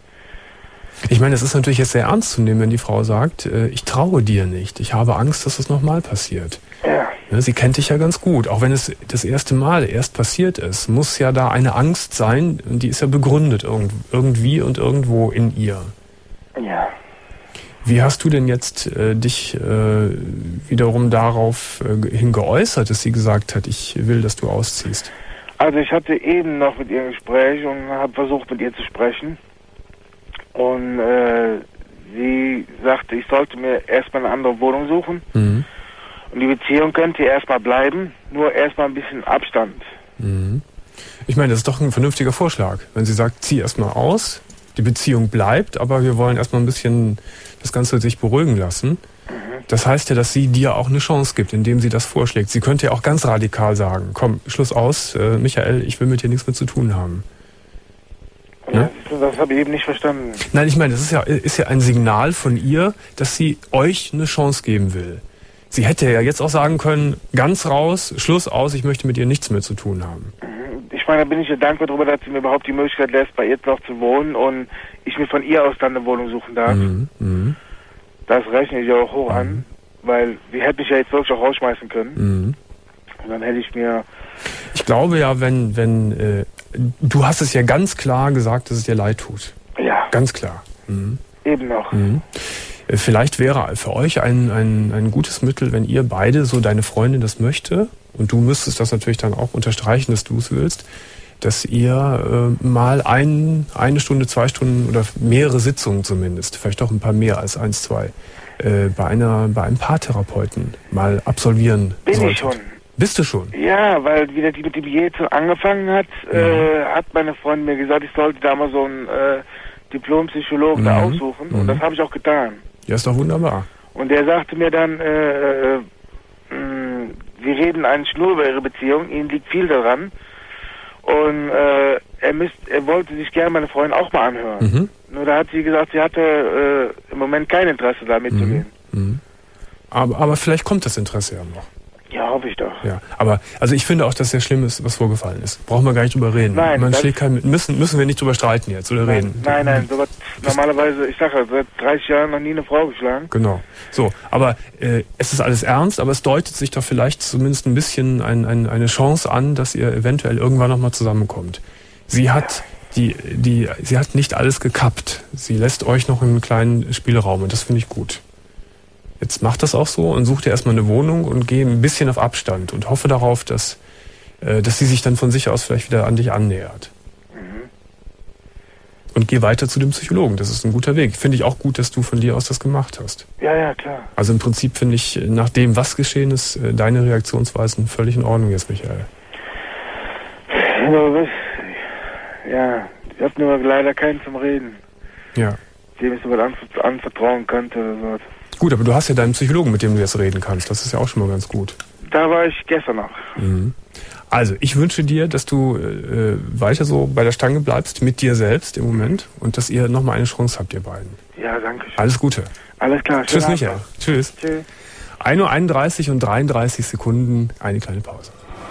Ich meine, es ist natürlich jetzt sehr ernst zu nehmen, wenn die Frau sagt, äh, ich traue dir nicht, ich habe Angst, dass es nochmal passiert. Ja. Ja, sie kennt dich ja ganz gut. Auch wenn es das erste Mal erst passiert ist, muss ja da eine Angst sein, und die ist ja begründet irgend, irgendwie und irgendwo in ihr. Ja. Wie hast du denn jetzt äh, dich äh, wiederum darauf äh, hin geäußert, dass sie gesagt hat, ich will, dass du ausziehst? Also ich hatte eben noch mit ihr ein Gespräch und habe versucht, mit ihr zu sprechen. Und äh, sie sagte, ich sollte mir erstmal eine andere Wohnung suchen. Mhm. Und die Beziehung könnte erstmal bleiben, nur erstmal ein bisschen Abstand. Mhm. Ich meine, das ist doch ein vernünftiger Vorschlag. Wenn sie sagt, zieh erstmal aus, die Beziehung bleibt, aber wir wollen erstmal ein bisschen das Ganze sich beruhigen lassen. Das heißt ja, dass sie dir auch eine Chance gibt, indem sie das vorschlägt. Sie könnte ja auch ganz radikal sagen, komm, Schluss aus, äh, Michael, ich will mit dir nichts mehr zu tun haben. Ja, Ne? das das habe ich eben nicht verstanden. Nein, ich meine, das ist ja, ist ja ein Signal von ihr, dass sie euch eine Chance geben will. Sie hätte ja jetzt auch sagen können, ganz raus, Schluss aus, ich möchte mit ihr nichts mehr zu tun haben. Ich meine, da bin ich ihr dankbar darüber, dass sie mir überhaupt die Möglichkeit lässt, bei ihr noch zu wohnen und ich mir von ihr aus dann eine Wohnung suchen darf. Mhm. Mhm. Das rechne ich ja auch hoch an, weil sie hätte mich ja jetzt wirklich auch rausschmeißen können. Mhm. Und dann hätte ich mir... Ich glaube ja, wenn, wenn, äh, du hast es ja ganz klar gesagt, dass es dir leid tut. Ja, Ganz klar. Mhm. eben noch. Mhm. Äh, Vielleicht wäre für euch ein, ein, ein gutes Mittel, wenn ihr beide, so deine Freundin das möchte, und du müsstest das natürlich dann auch unterstreichen, dass du es willst, dass ihr äh, mal ein, eine Stunde, zwei Stunden oder mehrere Sitzungen zumindest, vielleicht auch ein paar mehr als eins, zwei, äh, bei einer, bei einem Paartherapeuten mal absolvieren Bin solltet. ich schon. Bist du schon? Ja, weil wieder die mit dem Diäte angefangen hat, mhm. äh, hat meine Freundin mir gesagt, ich sollte da mal so einen äh, Diplompsychologen mhm. da aussuchen. Mhm. Und das habe ich auch getan. Ja, ist doch wunderbar. Und der sagte mir dann, äh, äh, mh, wir reden eigentlich nur über ihre Beziehung, ihnen liegt viel daran. Und äh, er, müsst, er wollte sich gerne meine Freundin auch mal anhören. Mhm. Nur da hat sie gesagt, sie hatte äh, im Moment kein Interesse da mitzugehen. Mhm. Mhm. Aber, aber vielleicht kommt das Interesse ja noch. Ja, hoffe ich doch. Ja, aber also ich finde auch, dass sehr schlimm ist, was vorgefallen ist. Brauchen wir gar nicht drüber reden. Nein, Man schlägt kein, müssen müssen wir nicht drüber streiten jetzt oder nein, reden. Nein, nein, sowas normalerweise, ich sage ja, seit dreißig Jahren noch nie eine Frau geschlagen. Genau. So, aber äh, es ist alles ernst, aber es deutet sich doch vielleicht zumindest ein bisschen ein, ein, eine Chance an, dass ihr eventuell irgendwann nochmal zusammenkommt. Sie hat die die sie hat nicht alles gekappt. Sie lässt euch noch einen kleinen Spielraum und das finde ich gut. Jetzt macht das auch so und such dir erstmal eine Wohnung und geh ein bisschen auf Abstand und hoffe darauf, dass, äh, dass sie sich dann von sich aus vielleicht wieder an dich annähert. Mhm. Und geh weiter zu dem Psychologen. Das ist ein guter Weg. Finde ich auch gut, dass du von dir aus das gemacht hast. Ja, ja, klar. Also im Prinzip finde ich, nach dem, was geschehen ist, äh, deine Reaktionsweisen völlig in Ordnung jetzt, Michael. Ja, ich habe nur leider keinen zum Reden. Ja. Dem ich so was anver- anvertrauen könnte oder so. Gut, aber du hast ja deinen Psychologen, mit dem du jetzt reden kannst. Das ist ja auch schon mal ganz gut. Da war ich gestern noch. Mhm. Also, ich wünsche dir, dass du äh, weiter so bei der Stange bleibst, mit dir selbst im Moment. Und dass ihr nochmal eine Chance habt, ihr beiden. Ja, danke schön. Alles Gute. Alles klar. Tschüss, Michael. Tschüss. Tschüss. ein Uhr einunddreißig und dreiunddreißig Sekunden, eine kleine Pause.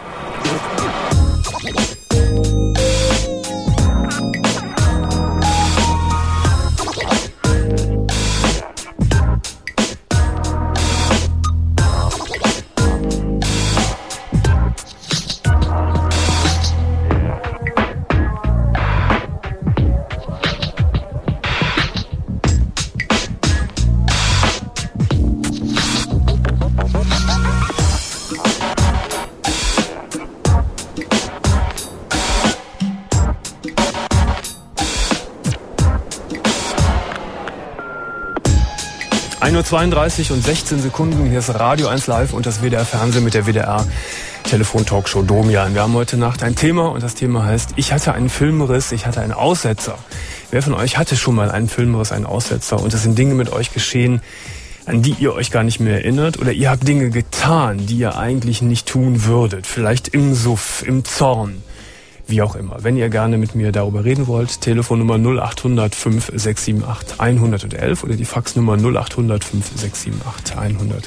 ein Uhr zweiunddreißig und sechzehn Sekunden. Hier ist Radio eins Live und das W D R Fernsehen mit der W D R Telefon-Talkshow Domian. Wir haben heute Nacht ein Thema und das Thema heißt, ich hatte einen Filmriss, ich hatte einen Aussetzer. Wer von euch hatte schon mal einen Filmriss, einen Aussetzer und es sind Dinge mit euch geschehen, an die ihr euch gar nicht mehr erinnert oder ihr habt Dinge getan, die ihr eigentlich nicht tun würdet. Vielleicht im Suff, im Zorn. Wie auch immer. Wenn ihr gerne mit mir darüber reden wollt, Telefonnummer null acht hundert fünf sechs sieben acht hundertelf oder die Faxnummer null acht hundert fünf sechs sieben acht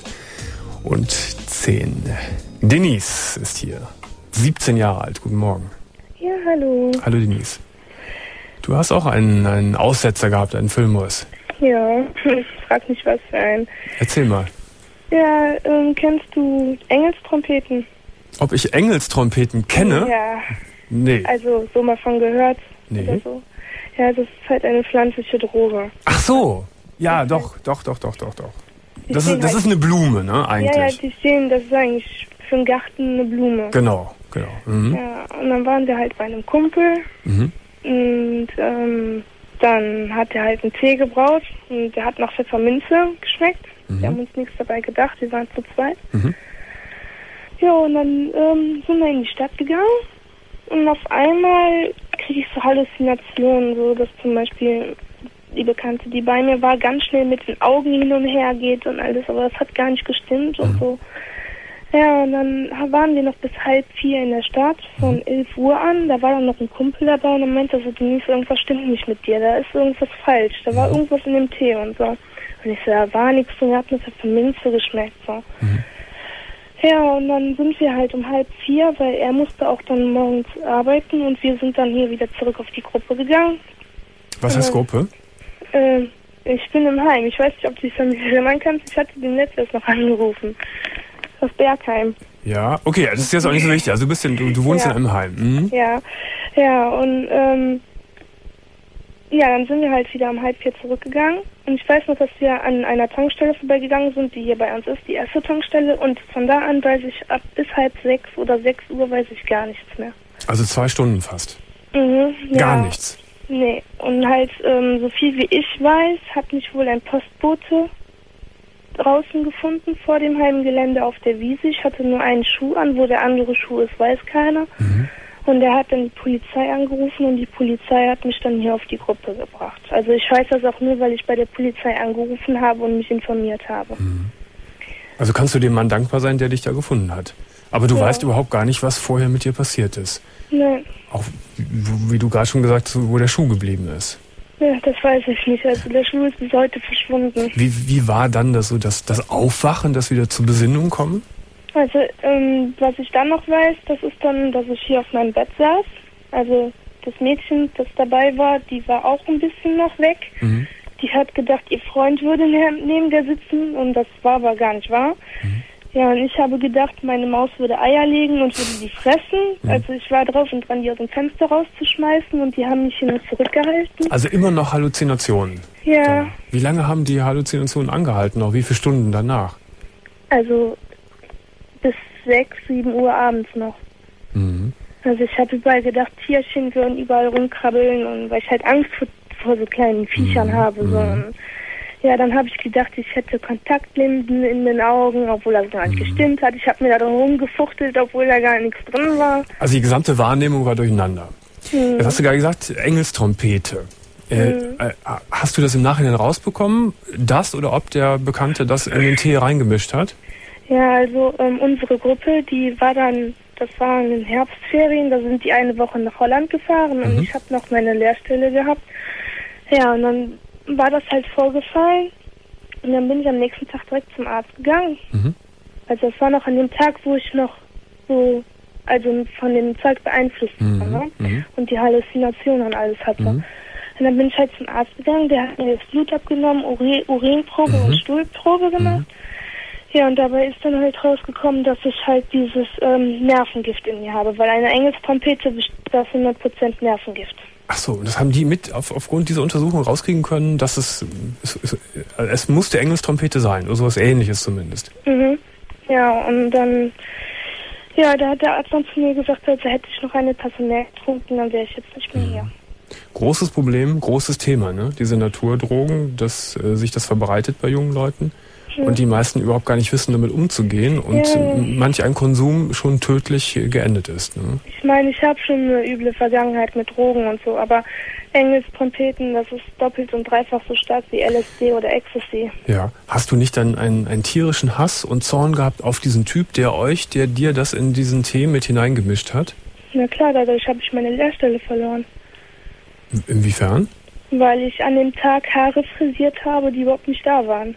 hundertzehn. Denise ist hier. siebzehn Jahre alt. Guten Morgen. Ja, hallo. Hallo Denise. Du hast auch einen, einen Aussetzer gehabt, einen Filmriss. Ja, ich frag mich, was für ein. Erzähl mal. Ja, ähm, kennst du Engelstrompeten? Ob ich Engelstrompeten kenne? Ja. Nee. Also so mal von gehört nee. oder so. Ja, das ist halt eine pflanzliche Droge. Ach so. Ja, okay. doch, doch, doch, doch, doch, doch. Das, ist, das halt ist eine Blume, ne, eigentlich. Ja, ja, die stehen, das ist eigentlich für den Garten eine Blume. Genau, genau. Mhm. Ja, und dann waren wir halt bei einem Kumpel mhm. und ähm, dann hat er halt einen Tee gebraut und der hat nach Pfefferminze geschmeckt. Mhm. Wir haben uns nichts dabei gedacht, wir waren zu zweit. Mhm. Ja, und dann ähm, sind wir in die Stadt gegangen. Und auf einmal kriege ich so Halluzinationen, so dass zum Beispiel die Bekannte, die bei mir war, ganz schnell mit den Augen hin und her geht und alles, aber das hat gar nicht gestimmt und so. Ja, und dann waren wir noch bis halb vier in der Stadt, von elf Uhr an, da war dann noch ein Kumpel dabei und im Moment, also Denise, irgendwas stimmt nicht mit dir, da ist irgendwas falsch, da war irgendwas in dem Tee und so. Und ich so, da war nichts und er hat mir das für Minze geschmeckt, so. Mhm. Ja, und dann sind wir halt um halb vier, weil er musste auch dann morgens arbeiten und wir sind dann hier wieder zurück auf die Gruppe gegangen. Was heißt Gruppe? Äh, ich bin im Heim. Ich weiß nicht, ob du dich an mich erinnern kannst. Ich hatte den letztes noch angerufen. Aus Bergheim. Ja, okay, das ist jetzt auch nicht so wichtig. Also du bist in, du, du wohnst ja in einem Heim. Mhm. Ja, ja, und ähm, ja, dann sind wir halt wieder um halb vier zurückgegangen. Und ich weiß noch, dass wir an einer Tankstelle vorbeigegangen sind, die hier bei uns ist, die erste Tankstelle. Und von da an weiß ich, ab bis halb sechs oder sechs Uhr weiß ich gar nichts mehr. Also zwei Stunden fast? Mhm, ja. Gar nichts? Nee. Und halt, ähm, so viel wie ich weiß, hat mich wohl ein Postbote draußen gefunden vor dem Heimgelände auf der Wiese. Ich hatte nur einen Schuh an, wo der andere Schuh ist, weiß keiner. Mhm. Und er hat dann die Polizei angerufen und die Polizei hat mich dann hier auf die Gruppe gebracht. Also ich weiß das auch nur, weil ich bei der Polizei angerufen habe und mich informiert habe. Mhm. Also kannst du dem Mann dankbar sein, der dich da gefunden hat. Aber du Ja. weißt überhaupt gar nicht, was vorher mit dir passiert ist. Nein, Auch wie, wie du gerade schon gesagt hast, wo der Schuh geblieben ist. ja, das weiß ich nicht. Also der Schuh ist bis heute verschwunden. Wie, wie war dann das so das, das Aufwachen, das wieder zur Besinnung kommen? Also, ähm, was ich dann noch weiß, das ist dann, dass ich hier auf meinem Bett saß. Also das Mädchen, das dabei war, die war auch ein bisschen noch weg. Mhm. Die hat gedacht, ihr Freund würde ne- neben der sitzen und das war aber gar nicht wahr. Mhm. Ja, und ich habe gedacht, meine Maus würde Eier legen und würde die fressen. Mhm. Also ich war drauf und dran, die aus dem Fenster rauszuschmeißen und die haben mich hier nur zurückgehalten. Also immer noch Halluzinationen. Ja, Dann. Wie lange haben die Halluzinationen angehalten? Noch wie viele Stunden danach? also bis sechs, sieben Uhr abends noch. Mhm. Also ich habe überall gedacht, Tierchen würden überall rumkrabbeln und weil ich halt Angst vor, vor so kleinen Viechern Mhm. habe. So. Mhm. Und ja, dann habe ich gedacht, ich hätte Kontaktlinsen in den Augen, obwohl das gar nicht Mhm. gestimmt hat. Ich habe mir da drum rumgefuchtelt, obwohl da gar nichts drin war. Also die gesamte Wahrnehmung war durcheinander. Mhm. Jetzt hast du gerade gesagt, Engelstrompete. Äh, Mhm. äh, hast du das im Nachhinein rausbekommen, das oder ob der Bekannte das in den Tee reingemischt hat? Ja, also ähm, unsere Gruppe, die war dann, das war in den Herbstferien, da sind die eine Woche nach Holland gefahren und Mhm. ich habe noch meine Lehrstelle gehabt. Ja, und dann war das halt vorgefallen und dann bin ich am nächsten Tag direkt zum Arzt gegangen. Mhm. Also das war noch an dem Tag, wo ich noch so, also von dem Zeug beeinflusst Mhm. war, ne? Mhm. Und die Halluzinationen und alles hatte. Mhm. Und dann bin ich halt zum Arzt gegangen, der hat mir das Blut abgenommen, Uri Urinprobe Mhm. und Stuhlprobe gemacht. Ja, und dabei ist dann halt rausgekommen, dass ich halt dieses ähm, Nervengift in mir habe, weil eine Engelstrompete besteht aus hundert Prozent Nervengift. Ach so, und das haben die mit auf, aufgrund dieser Untersuchung rauskriegen können, dass es, es, es, es musste Engelstrompete sein, oder sowas Ähnliches zumindest. Mhm. Ja, und dann, ja, da hat der Arzt dann zu mir gesagt, also hätte ich noch eine Tasse mehr getrunken, dann wäre ich jetzt nicht mehr hier. Großes Problem, großes Thema, ne? Diese Naturdrogen, dass äh, sich das verbreitet bei jungen Leuten und die meisten überhaupt gar nicht wissen, damit umzugehen und Ja. äh, manch ein Konsum schon tödlich äh, geendet ist. Ne? Ich meine, ich habe schon eine üble Vergangenheit mit Drogen und so, aber Engelstrompeten, das ist doppelt und dreifach so stark wie L S D oder Ecstasy. Ja. Hast du nicht dann einen, einen tierischen Hass und Zorn gehabt auf diesen Typ, der euch, der dir das in diesen Tee mit hineingemischt hat? Na klar, dadurch habe ich meine Lehrstelle verloren. Inwiefern? Weil ich an dem Tag Haare frisiert habe, die überhaupt nicht da waren.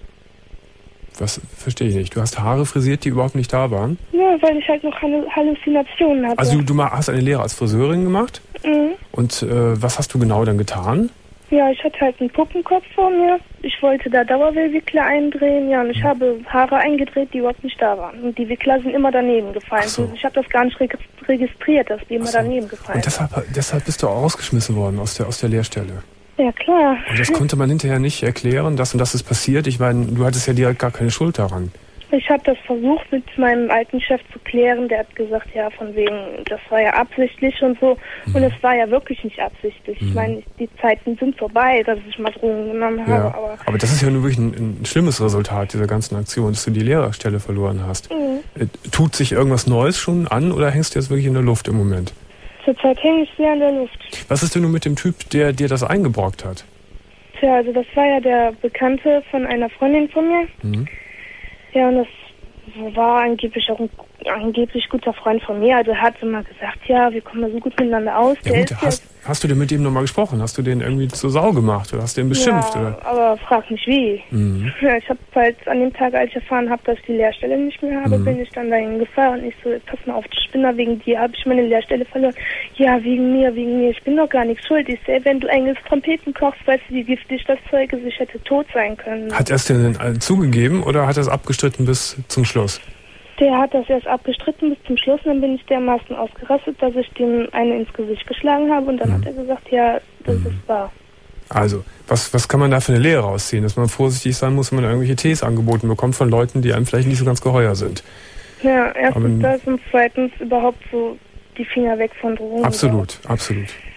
Was verstehe ich nicht. Du hast Haare frisiert, die überhaupt nicht da waren? Ja, weil ich halt noch Hallu- Halluzinationen hatte. Also du ma- hast eine Lehre als Friseurin gemacht Mhm. und äh, was hast du genau dann getan? Ja, ich hatte halt einen Puppenkopf vor mir. Ich wollte da Dauerwellwickler eindrehen, ja, und ich habe Haare eingedreht, die überhaupt nicht da waren. Und die Wickler sind immer daneben gefallen. Ach so. Also ich habe das gar nicht reg- registriert, dass die immer Ach so. daneben gefallen Und deshalb, deshalb bist du auch rausgeschmissen worden aus der, aus der Lehrstelle. sind. Ja, klar. Und das konnte man hinterher nicht erklären, das und das ist passiert. Ich meine, du hattest ja direkt gar keine Schuld daran. Ich habe das versucht mit meinem alten Chef zu klären. Der hat gesagt, ja, von wegen, das war ja absichtlich und so. Und es war ja wirklich nicht absichtlich. Ich meine, die Zeiten sind vorbei, dass ich mal Drogen genommen habe. Ja. Aber Aber das ist ja nur wirklich ein, ein schlimmes Resultat dieser ganzen Aktion, dass du die Lehrerstelle verloren hast. Mhm. Äh, Tut sich irgendwas Neues schon an oder hängst du jetzt wirklich in der Luft im Moment? zurzeit hänge ich sehr in der Luft. Was ist denn nun mit dem Typ, der dir das eingebrockt hat? Tja, also das war ja der Bekannte von einer Freundin von mir. Mhm. Ja, und das war angeblich auch ein angeblich guter Freund von mir. Also er hat immer gesagt, ja, wir kommen da so gut miteinander aus. Ja Der gut, ist hast, hast du denn mit ihm nochmal gesprochen? Hast du den irgendwie zur Sau gemacht oder hast du ihn beschimpft? ja, Oder? aber frag mich wie. Mhm. Ja, ich habe halt an dem Tag, als ich erfahren habe, dass ich die Lehrstelle nicht mehr habe, Mhm. bin ich dann dahin gefahren und ich so, pass mal auf, ich bin da wegen dir, habe ich meine Lehrstelle verloren. Ja, wegen mir, wegen mir, ich bin doch gar nichts schuld. Ich sehe, wenn du Engels Trompeten kochst, weißt du, wie giftig das Zeug ist, ich hätte tot sein können. Hat er es denn äh, zugegeben oder hat er es abgestritten bis zum Schluss? Der hat das erst abgestritten bis zum Schluss, und dann bin ich dermaßen ausgerastet, dass ich dem eine ins Gesicht geschlagen habe und dann Mhm. hat er gesagt, ja, das ist wahr. Also, was, was kann man da für eine Lehre rausziehen? Dass man vorsichtig sein muss, wenn man irgendwelche Tees angeboten bekommt von Leuten, die einem vielleicht nicht so ganz geheuer sind. Ja, erstens Aber- das und zweitens überhaupt so die Finger weg von Drogen. Absolut, absolut.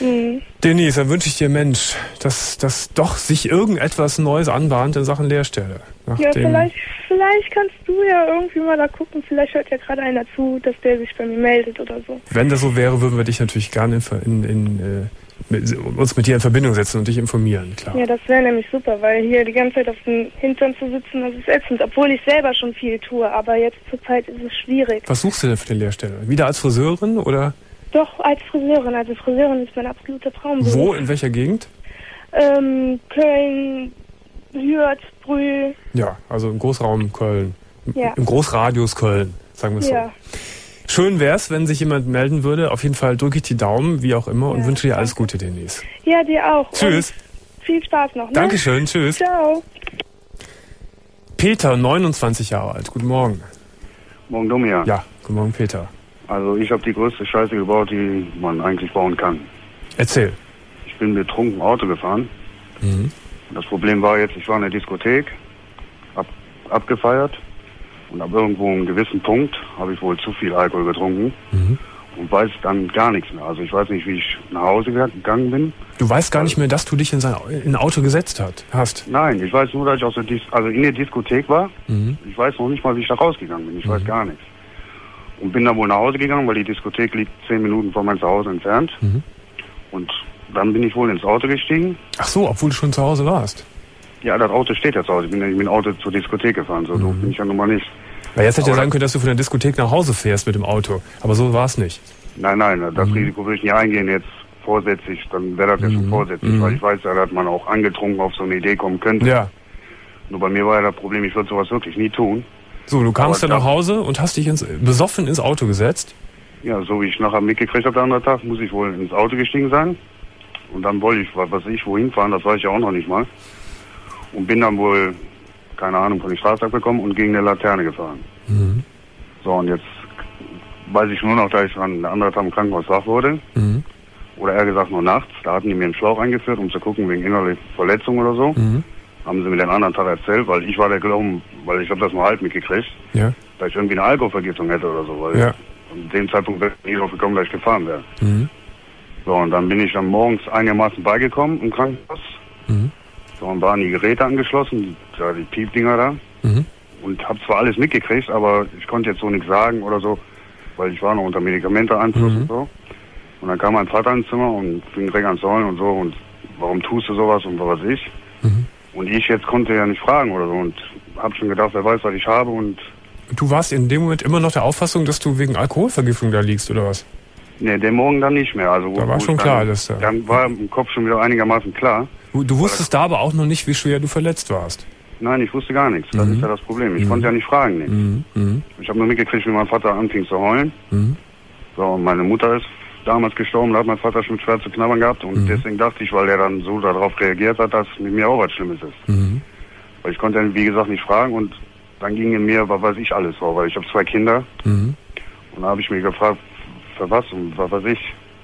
Mhm. Denise, dann wünsche ich dir, Mensch, dass, dass doch sich irgendetwas Neues anbahnt in Sachen Lehrstelle. Nach Ja, dem- vielleicht, vielleicht kannst du ja irgendwie mal da gucken. Vielleicht hört ja gerade einer zu, dass der sich bei mir meldet oder so. Wenn das so wäre, würden wir dich natürlich gerne in, in, in, äh, mit, uns mit dir in Verbindung setzen und dich informieren, klar. Ja, das wäre nämlich super, weil hier die ganze Zeit auf dem Hintern zu sitzen, das ist ätzend. Obwohl ich selber schon viel tue, aber jetzt zur Zeit ist es schwierig. Was suchst du denn für eine Lehrstelle? Wieder als Friseurin oder Doch, als Friseurin. Also Friseurin ist mein absoluter Traumberuf. wo, in welcher Gegend? Ähm, Köln, Hürth, Brühl. Ja, also im Großraum Köln. Ja. Im Großradius Köln, sagen wir es Ja. so. Schön wär's, wenn sich jemand melden würde. Auf jeden Fall drücke ich die Daumen, wie auch immer, und Ja, wünsche dir alles Gute, Denise. Ja, dir auch. Tschüss. Und viel Spaß noch, ne? Dankeschön, tschüss. Ciao. Peter, neunundzwanzig Jahre alt. Guten Morgen. Morgen, Domian. Ja, guten Morgen, Peter. Also ich habe die größte Scheiße gebaut, die man eigentlich bauen kann. Erzähl. Ich bin betrunken Auto gefahren. Mhm. Das Problem war jetzt, ich war in der Diskothek, ab, abgefeiert und ab irgendwo einem gewissen Punkt habe ich wohl zu viel Alkohol getrunken Mhm. und weiß dann gar nichts mehr. Also ich weiß nicht, wie ich nach Hause gegangen bin. Du weißt gar nicht mehr, dass du dich in, sein, in ein Auto gesetzt hat, hast. Nein, ich weiß nur, dass ich aus der Dis also in der Diskothek war. Mhm. Ich weiß noch nicht mal, wie ich da rausgegangen bin. Ich weiß gar nichts. Und bin dann wohl nach Hause gegangen, weil die Diskothek liegt zehn Minuten von meinem Zuhause entfernt. Mhm. Und dann bin ich wohl ins Auto gestiegen. Ach so, obwohl du schon zu Hause warst. Ja, das Auto steht ja zu Hause. Ich bin ja nicht mit dem Auto zur Diskothek gefahren. So doof bin ich ja nun mal nicht. Weil jetzt hätte ja Aber- sagen können, dass du von der Diskothek nach Hause fährst mit dem Auto. Aber so war es nicht. Nein, nein, das Mhm. Risiko will ich nicht eingehen jetzt vorsätzlich. Dann wäre das ja schon vorsätzlich. Weil ich weiß ja, dass man auch angetrunken auf so eine Idee kommen könnte. Ja. Nur bei mir war ja das Problem, ich würde sowas wirklich nie tun. So, du kamst Aber dann nach da- Hause und hast dich ins, besoffen ins Auto gesetzt. Ja, so wie ich nachher mitgekriegt habe, der andere Tag, muss ich wohl ins Auto gestiegen sein. Und dann wollte ich, was weiß ich, wohin fahren, das weiß ich ja auch noch nicht mal. Und bin dann wohl, keine Ahnung, von der Straße abgekommen und gegen eine Laterne gefahren. Mhm. So, und jetzt weiß ich nur noch, dass ich an der anderen Tag im Krankenhaus wach wurde. Mhm. Oder eher gesagt nur nachts. Da hatten die mir einen Schlauch eingeführt, um zu gucken, wegen innerlicher Verletzung oder so. Mhm. Haben sie mir den anderen Tag erzählt, weil ich war der Glauben, weil ich habe das nur halb mitgekriegt, Ja. dass ich irgendwie eine Alkoholvergiftung hätte oder so. Weil Ja. an dem Zeitpunkt wäre ich nie drauf gekommen, dass ich gefahren wäre. Mhm. So, und dann bin ich dann morgens einigermaßen beigekommen im Krankenhaus. Mhm. So, und waren die Geräte angeschlossen, ja, die Piepdinger da. Mhm. Und habe zwar alles mitgekriegt, aber ich konnte jetzt so nichts sagen oder so, weil ich war noch unter Medikamenteeinfluss Mhm. und so. Und dann kam mein Vater ins Zimmer und fing direkt an zu heulen und so. Und warum tust du sowas und was weiß ich? Mhm. Und ich jetzt konnte ja nicht fragen oder so. Und habe schon gedacht, wer weiß, was ich habe. Und Du warst in dem Moment immer noch der Auffassung, dass du wegen Alkoholvergiftung da liegst, oder was? ne, den Morgen dann nicht mehr. Also, wo, Da war wo schon ich klar, dann, dass da- Dann war im Kopf schon wieder einigermaßen klar. Du, du wusstest da aber auch noch nicht, wie schwer du verletzt warst. Nein, ich wusste gar nichts. Das Mhm. ist ja das Problem. Ich Mhm. konnte ja nicht fragen. Nicht. Mhm. Mhm. Ich habe nur mitgekriegt, wie mein Vater anfing zu heulen. Mhm. So, und meine Mutter ist damals gestorben, da hat mein Vater schon schwer zu knabbern gehabt. Und Mhm. deswegen dachte ich, weil er dann so darauf reagiert hat, dass mit mir auch was Schlimmes ist. Mhm. Weil ich konnte ja, wie gesagt, nicht fragen. Und dann ging in mir, was weiß ich, alles vor. Weil ich habe zwei Kinder. Mhm. Und da habe ich mich gefragt, für was und was weiß ich.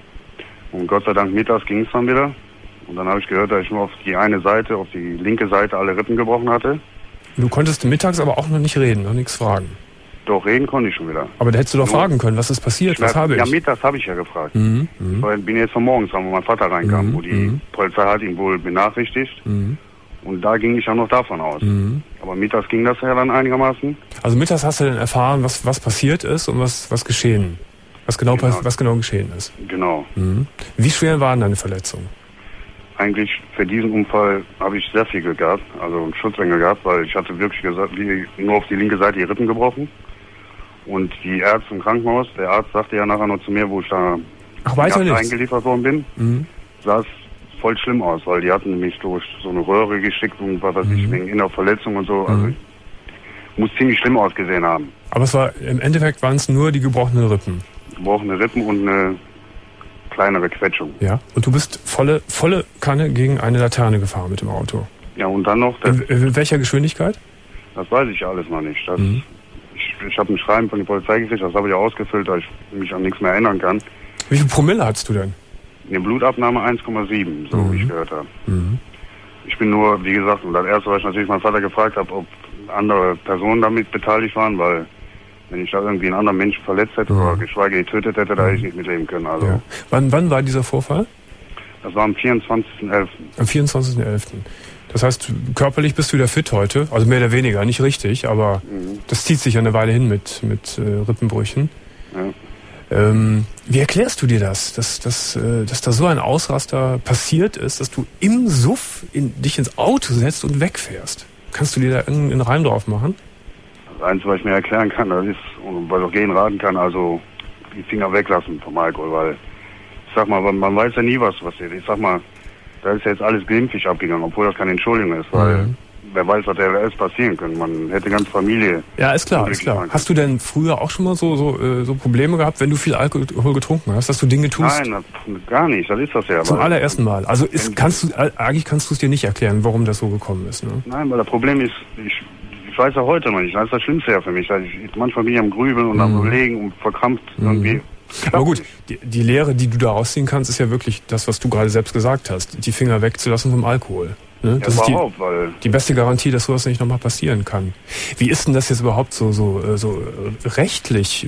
Und Gott sei Dank mittags ging es dann wieder. Und dann habe ich gehört, dass ich nur auf die eine Seite, auf die linke Seite alle Rippen gebrochen hatte. Du konntest mittags aber auch noch nicht reden, noch nichts fragen. Doch, reden konnte ich schon wieder. Aber da hättest du doch Nur- fragen können, was ist passiert, was Ja, habe ich? Ja, mittags habe ich ja gefragt. Mhm. Mhm. Weil ich bin jetzt von morgens dran, wo mein Vater reinkam, Mhm, wo die mhm. Polizei hat ihn wohl benachrichtigt. Mhm. Und da ging ich ja noch davon aus. Mhm. Aber mittags ging das ja dann einigermaßen. Also mittags hast du dann erfahren, was, was passiert ist und was, was geschehen. Was genau, Genau. pass- was genau geschehen ist. Genau. Mhm. Wie schwer waren deine Verletzungen? Eigentlich für diesen Unfall habe ich sehr viel Glück gehabt, also einen Schutzengel gehabt, weil ich hatte wirklich gesagt, wie, nur auf die linke Seite die Rippen gebrochen. Und die Ärzte im Krankenhaus, der Arzt sagte ja nachher noch zu mir, wo ich da Ach, weiter nachts nichts. eingeliefert worden bin, Mhm. sah es voll schlimm aus, weil die hatten mich durch so eine Röhre geschickt und was weiß ich, Mhm. wegen innerer Verletzung und so. Also Mhm. muss ziemlich schlimm ausgesehen haben. Aber es war, im Endeffekt waren es nur die gebrochenen Rippen. Gebrochene Rippen und eine kleinere Quetschung. Ja. Und du bist volle, volle Kanne gegen eine Laterne gefahren mit dem Auto. Ja, und dann noch, das, In, in welcher Geschwindigkeit? das weiß ich ja alles noch nicht. Das, Mhm. Ich, ich habe ein Schreiben von der Polizei gekriegt, das habe ich ja ausgefüllt, da ich mich an nichts mehr erinnern kann. Wie viel Promille hattest du denn? Eine Blutabnahme eins Komma sieben, so Mhm. wie ich gehört habe. Mhm. Ich bin nur, wie gesagt, und das erste, was ich natürlich meinen Vater gefragt habe, ob andere Personen damit beteiligt waren, weil wenn ich da irgendwie einen anderen Menschen verletzt hätte Mhm. oder geschweige getötet hätte, da hätte ich nicht mitleben können. Also Ja. Wann, wann war dieser Vorfall? Das war am vierundzwanzigsten elften Am vierundzwanzigsten elften Das heißt, körperlich bist du wieder fit heute, also mehr oder weniger, nicht richtig, aber mhm. das zieht sich ja eine Weile hin mit, mit äh, Rippenbrüchen. Ja. Ähm, wie erklärst du dir das, dass, dass, äh, dass da so ein Ausraster passiert ist, dass du im Suff in, dich ins Auto setzt und wegfährst? Kannst du dir da irgendeinen Reim drauf machen? Das Einzige, was ich mir erklären kann, das ist, und was ich auch gehen raten kann, also die Finger weglassen vom Alkohol, weil ich sag mal, man weiß ja nie, was passiert. Ich sag mal, da ist ja jetzt alles glimpflich abgegangen, obwohl das keine Entschuldigung ist, weil mhm. wer weiß, was da alles passieren könnte. Man hätte ganze Familie. Ja, ist klar, ist klar. Hast du denn früher auch schon mal so, so, so Probleme gehabt, wenn du viel Alkohol getrunken hast, dass du Dinge tust? Nein, gar nicht, das ist das ja. Zum allerersten Mal. Also ist, kannst du, eigentlich kannst du es dir nicht erklären, warum das so gekommen ist, ne? Nein, weil das Problem ist, ich, ich weiß ja heute noch nicht, das ist das Schlimmste ja für mich. Ich, manchmal bin ich am Grübeln und mhm. am Überlegen und verkrampft mhm. irgendwie. Aber gut, die, die Lehre, die du da rausziehen kannst, ist ja wirklich das, was du gerade selbst gesagt hast, die Finger wegzulassen vom Alkohol. Ne? Das ja, ist die, weil die beste Garantie, dass sowas nicht nochmal passieren kann. Wie ist denn das jetzt überhaupt so, so, so rechtlich?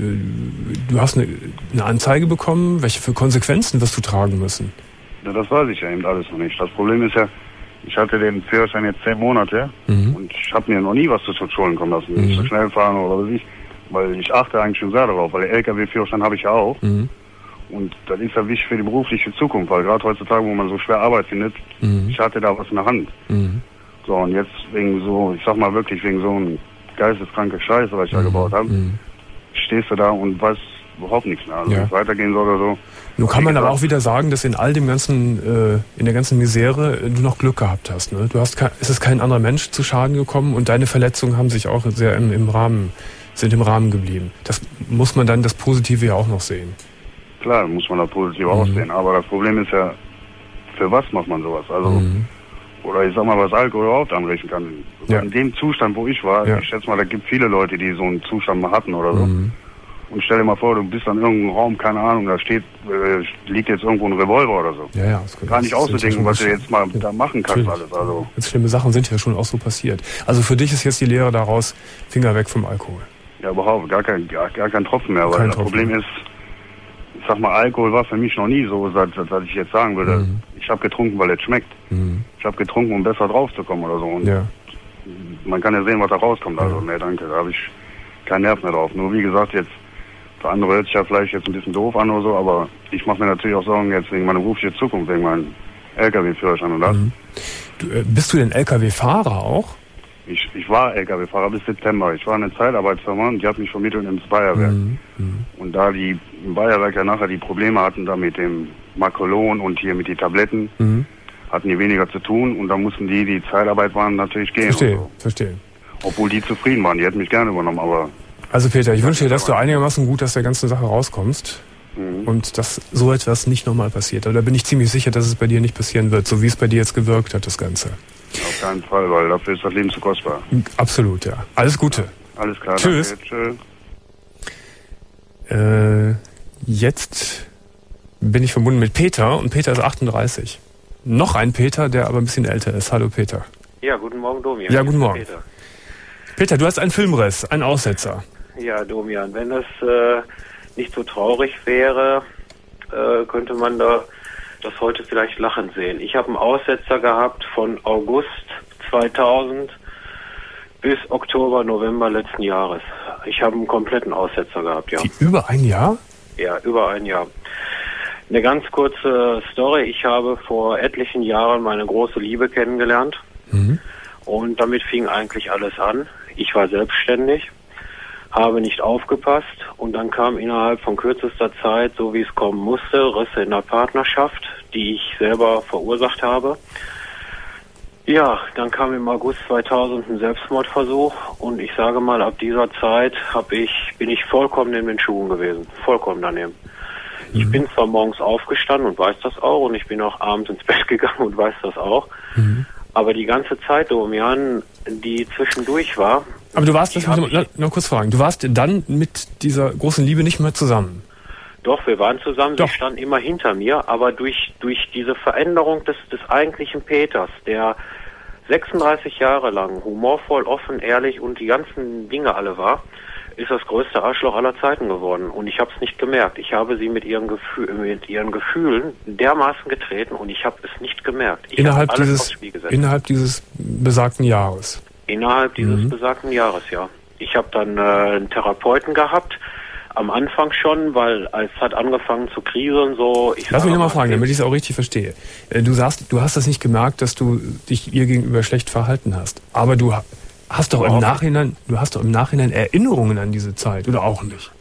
Du hast eine, eine Anzeige bekommen, welche für Konsequenzen wirst du tragen müssen? Ja, das weiß ich ja eben alles noch nicht. Das Problem ist ja, ich hatte den Führerschein jetzt zehn Monate mhm. und ich habe mir noch nie was zu Schulden kommen lassen. Mhm. Nicht so schnell fahren oder was ich. Weil ich achte eigentlich schon sehr darauf, weil der L K W-Führerschein habe ich ja auch. Mhm. Und das ist ja wichtig für die berufliche Zukunft, weil gerade heutzutage, wo man so schwer Arbeit findet, mhm. ich hatte da was in der Hand. Mhm. So, und jetzt wegen so, ich sag mal wirklich, wegen so einem geisteskranke Scheiße, was ich da mhm. gebaut habe, mhm. stehst du da und weißt überhaupt nichts mehr. Also, ja. wenn es weitergehen soll oder so. Nun kann man aber auch wieder sagen, dass in all dem ganzen, äh, in der ganzen Misere äh, du noch Glück gehabt hast. Ne? Du hast, ke- es ist kein anderer Mensch zu Schaden gekommen und deine Verletzungen haben sich auch sehr im, im Rahmen sind im Rahmen geblieben. Das muss man dann das Positive ja auch noch sehen. Klar, muss man das Positive mhm. auch sehen. Aber das Problem ist ja, für was macht man sowas? Also, mhm. oder ich sag mal, was Alkohol überhaupt anrichten kann. Ja. In dem Zustand, wo ich war, ja. ich schätze mal, da gibt viele Leute, die so einen Zustand mal hatten oder so. Mhm. Und stell dir mal vor, du bist an irgendeinem Raum, keine Ahnung, da steht, äh, liegt jetzt irgendwo ein Revolver oder so. Ja, ja, das Gar nicht auszudenken, was du jetzt mal ja. da machen kannst alles. Also. Jetzt schlimme Sachen sind ja schon auch so passiert. Also für dich ist jetzt die Lehre daraus, Finger weg vom Alkohol. Ja, überhaupt, gar kein, gar, gar kein Tropfen mehr, weil kein das Tropfen. Problem ist, ich sag mal, Alkohol war für mich noch nie so, dass, dass ich jetzt sagen würde, mhm. ich habe getrunken, weil es schmeckt. Mhm. Ich habe getrunken, um besser drauf zu kommen oder so. Und ja. man kann ja sehen, was da rauskommt. Also, ja. nee, danke, da habe ich keinen Nerv mehr drauf. Nur wie gesagt, jetzt, für andere hört sich ja vielleicht jetzt ein bisschen doof an oder so, aber ich mache mir natürlich auch Sorgen jetzt wegen meiner beruflichen Zukunft, wegen meinem L K W-Führerschein und das. Mhm. Du, äh, bist du denn L K W-Fahrer auch? Ich, ich war L K W-Fahrer bis September. Ich war in einer Zeitarbeitsfirma und die hat mich vermittelt ins Bayerwerk. Mhm. Und da die im Bayerwerk ja nachher die Probleme hatten da mit dem Makrolon und hier mit den Tabletten, mhm. hatten die weniger zu tun und da mussten die, die Zeitarbeit waren, natürlich gehen. Verstehe, so. verstehe. Obwohl die zufrieden waren, die hätten mich gerne übernommen, aber... Also Peter, ich wünsche dir, dass du einigermaßen gut aus der ganzen Sache rauskommst mhm. und dass so etwas nicht nochmal passiert. Aber da bin ich ziemlich sicher, dass es bei dir nicht passieren wird, so wie es bei dir jetzt gewirkt hat, das Ganze. Auf keinen Fall, weil dafür ist das Leben zu kostbar. Absolut, ja. Alles Gute. Ja, alles klar. Tschüss. Danke, tschüss. Äh, jetzt bin ich verbunden mit Peter und Peter ist achtunddreißig. Noch ein Peter, der aber ein bisschen älter ist. Hallo Peter. Ja, guten Morgen Domian. Ja, guten Morgen. Peter. Peter, du hast einen Filmriss, einen Aussetzer. Ja, Domian, wenn das äh, nicht so traurig wäre, äh, könnte man da das heute vielleicht lachend sehen. Ich habe einen Aussetzer gehabt von August zweitausend bis Oktober, November letzten Jahres. Ich habe einen kompletten Aussetzer gehabt, ja. Wie, über ein Jahr? Ja, über ein Jahr. Eine ganz kurze Story. Ich habe vor etlichen Jahren meine große Liebe kennengelernt. Mhm. Und damit fing eigentlich alles an. Ich war selbstständig, habe nicht aufgepasst und dann kam innerhalb von kürzester Zeit, so wie es kommen musste, Risse in der Partnerschaft, die ich selber verursacht habe. Ja, dann kam im August zweitausend ein Selbstmordversuch und ich sage mal, ab dieser Zeit hab ich, bin ich vollkommen in den Schuhen gewesen, vollkommen daneben. Mhm. Ich bin zwar morgens aufgestanden und weiß das auch und ich bin auch abends ins Bett gegangen und weiß das auch. Mhm. Aber die ganze Zeit, Domian, die zwischendurch war... Aber du warst, das muss ich noch, noch kurz fragen, du warst dann mit dieser großen Liebe nicht mehr zusammen? Doch, wir waren zusammen, Doch. Sie stand immer hinter mir, aber durch durch diese Veränderung des, des eigentlichen Peters, der sechsunddreißig Jahre lang humorvoll, offen, ehrlich und die ganzen Dinge alle war, ist das größte Arschloch aller Zeiten geworden. Und ich habe es nicht gemerkt. Ich habe sie mit ihren, Gefühl, mit ihren Gefühlen dermaßen getreten und ich habe es nicht gemerkt. Ich innerhalb, dieses, innerhalb dieses besagten Jahres? Innerhalb dieses mhm. besagten Jahres, ja. Ich habe dann äh, einen Therapeuten gehabt, am Anfang schon, weil es hat angefangen zu kriseln. So, ich Lass mich nochmal fragen, damit ich es auch richtig verstehe. Du sagst, du hast das nicht gemerkt, dass du dich ihr gegenüber schlecht verhalten hast. Aber du hast doch im Nachhinein, du hast doch im Nachhinein Erinnerungen an diese Zeit, oder auch nicht?